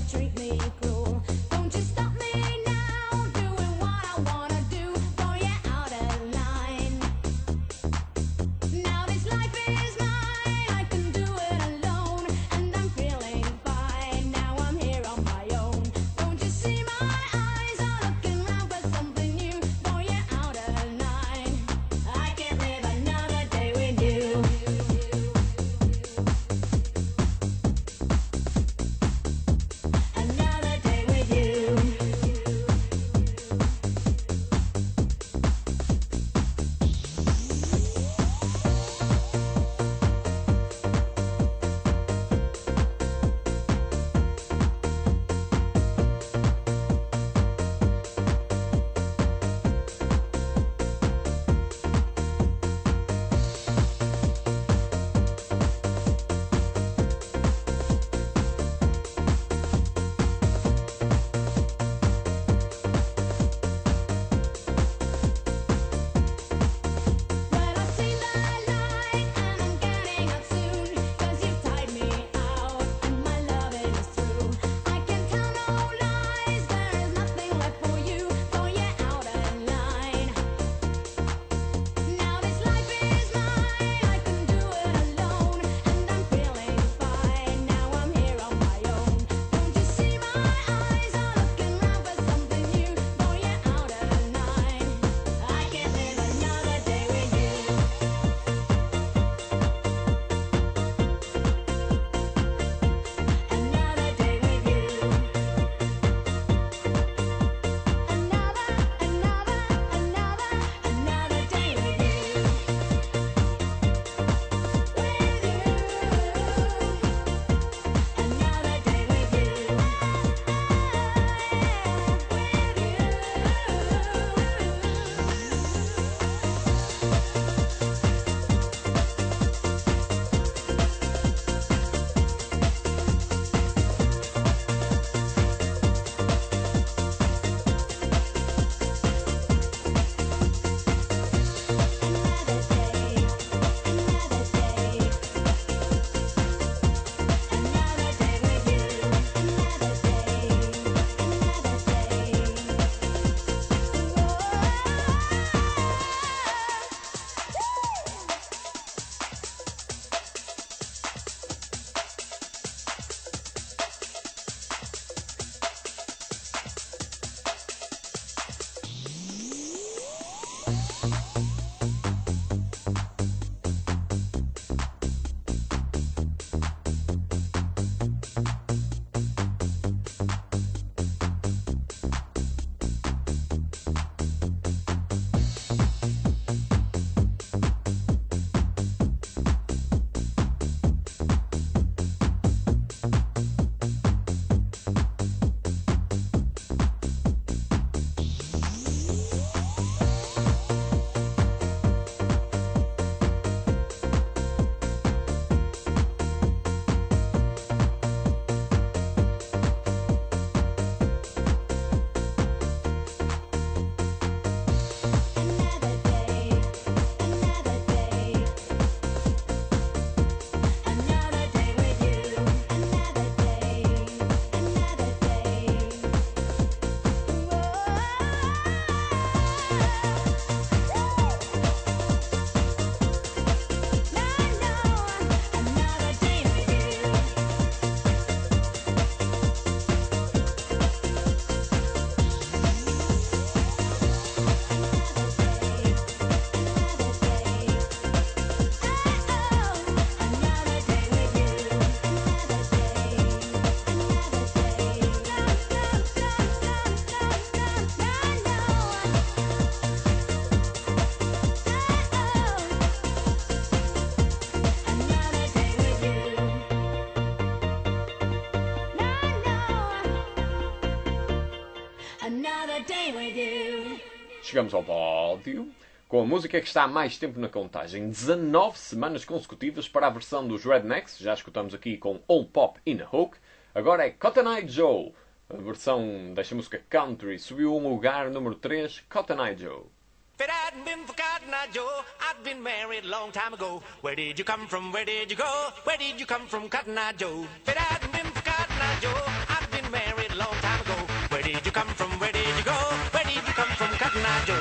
chegamos ao pódio com a música que está há mais tempo na contagem. 19 semanas consecutivas para a versão dos Rednecks. Já escutamos aqui com Old Pop in a Hook. Agora é Cotton Eye Joe. A versão desta música country subiu um lugar, número 3, Cotton Eye Joe. If it hadn't been for Cotton Eye Joe, I'd been married a long time ago. Where did you come from? Where did you go? Where did you come from, Cotton Eye Joe? If it hadn't been for Cotton Eye Joe, I'd been married a long time ago. Where did you come from? Where did you go? Where did you come from, Cotton Eye Joe?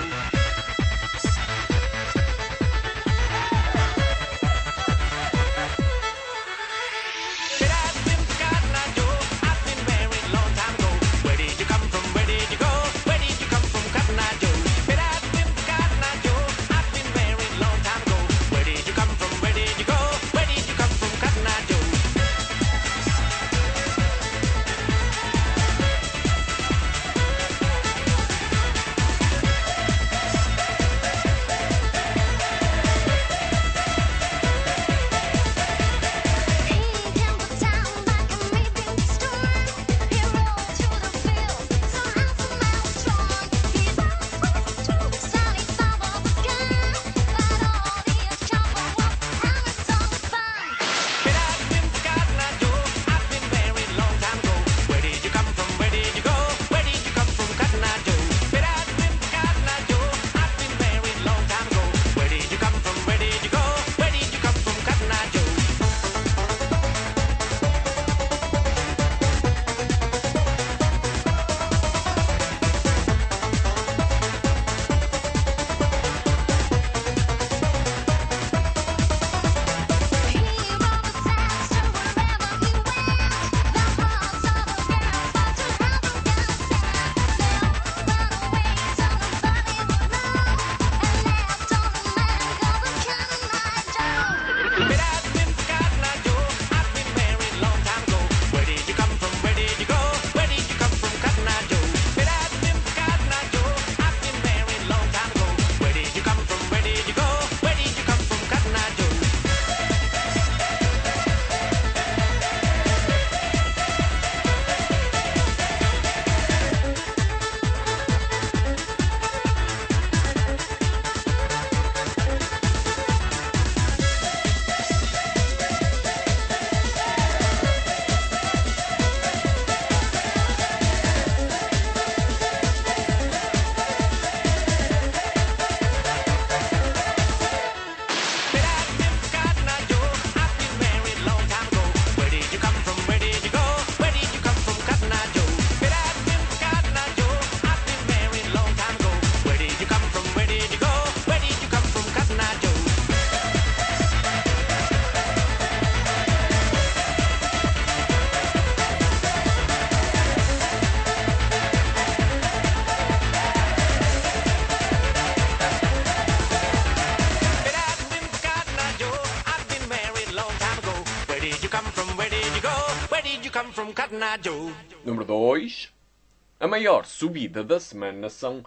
Número 2. A maior subida da semana são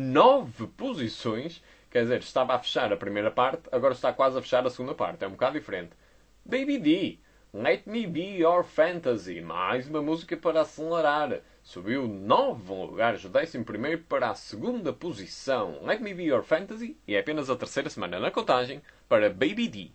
9 posições. Quer dizer, estava a fechar a primeira parte, agora está quase a fechar a segunda parte. É um bocado diferente. Baby D, Let Me Be Your Fantasy. Mais uma música para acelerar. Subiu 9 lugares, do 11º para a segunda posição. Let Me Be Your Fantasy. E é apenas a terceira semana na contagem para Baby D.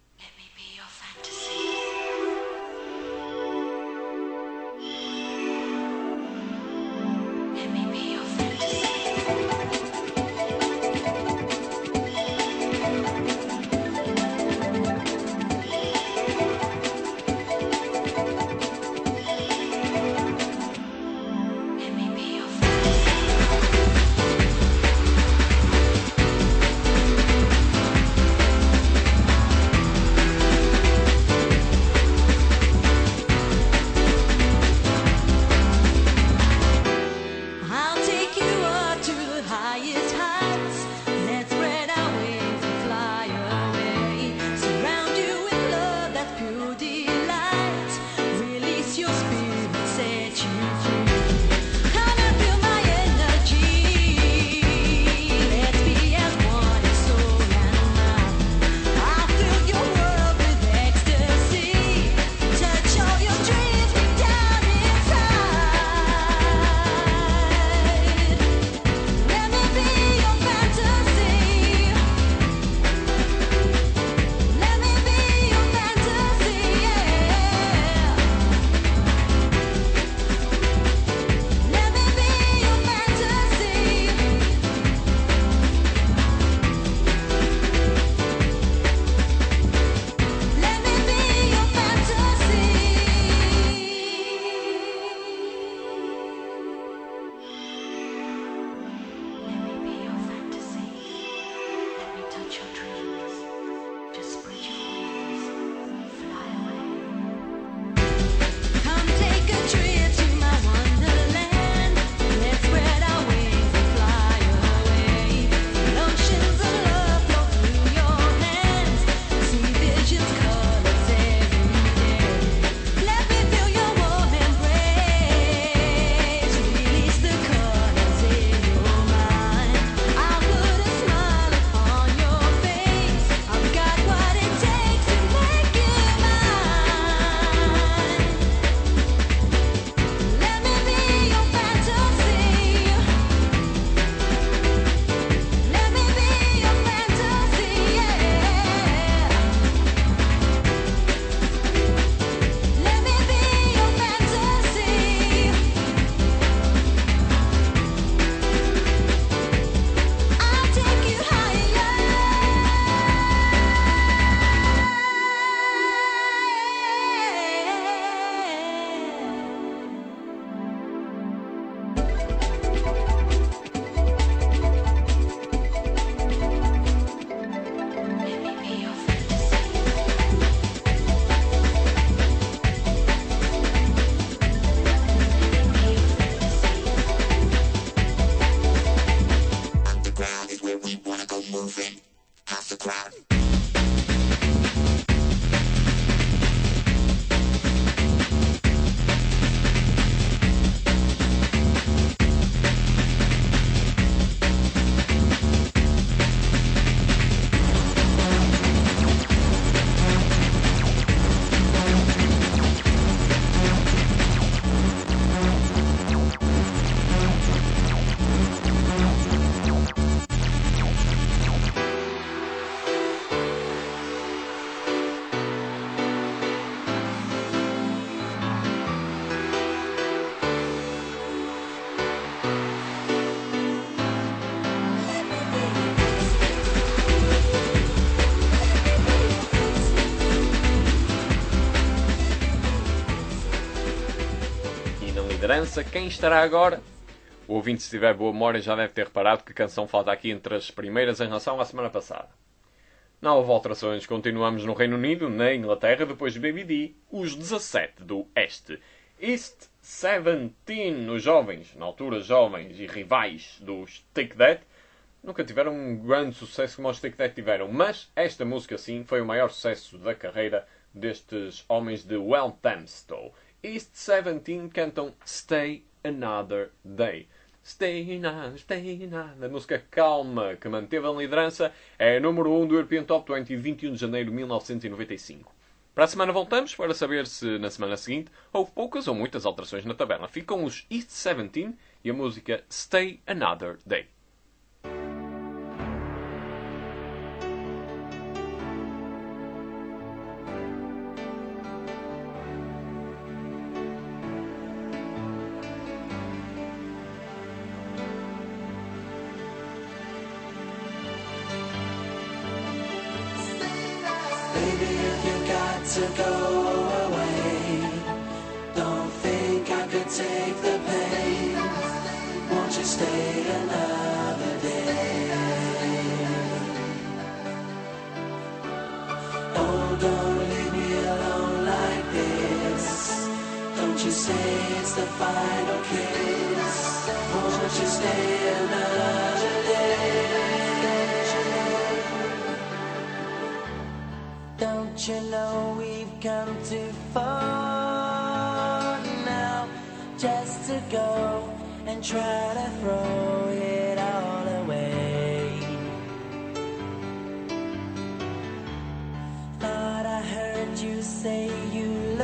liderança. Quem estará agora? O ouvinte, se tiver boa memória, já deve ter reparado que canção falta aqui entre as primeiras em relação à semana passada. Não houve alterações, continuamos no Reino Unido, na Inglaterra, depois de BBD, os 17 do Este. East 17, os jovens, na altura jovens e rivais dos Take That, nunca tiveram um grande sucesso como os Take That tiveram, mas esta música sim foi o maior sucesso da carreira destes homens de Walthamstow. East 17 cantam Stay Another Day. Stay now, a música calma que manteve a liderança é a número 1 do European Top 20, 21 de janeiro de 1995. Para a semana voltamos para saber se na semana seguinte houve poucas ou muitas alterações na tabela. Ficam os East 17 e a música Stay Another Day. Baby, if you got to go away, don't think I could take the pain. Won't you stay another day? Oh, don't leave me alone like this. Don't you say it's the final kiss. Won't you stay another day? Don't you know we've come too far now just to go and try to throw it all away? Thought I heard you say you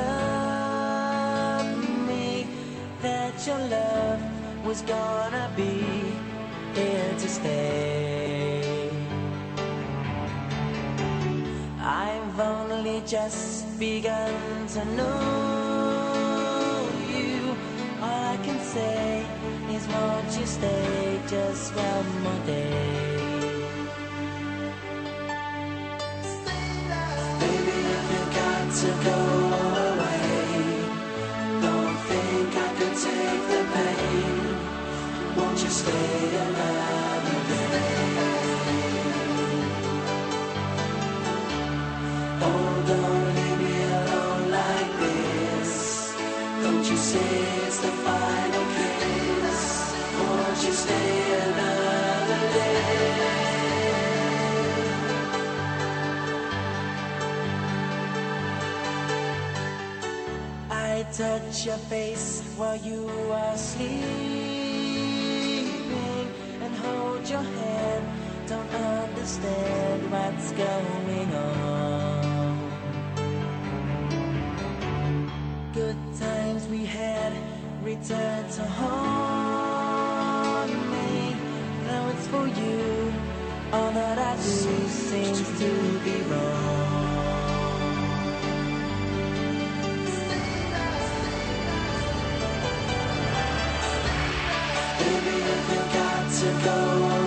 love me, that your love was gonna be here to stay. I've only just begun to know you. All I can say is won't you stay just one more day? Baby, if you got to go away, don't think I could take the pain. Won't you stay another day? Oh, don't leave me alone like this. Don't you say it's the final kiss. Won't you stay another day? I touch your face while you are sleeping and hold your hand. Don't understand what's going on. Good times we had return to haunt me. Now it's for you. All that I do seems to be wrong. Baby, if you got to go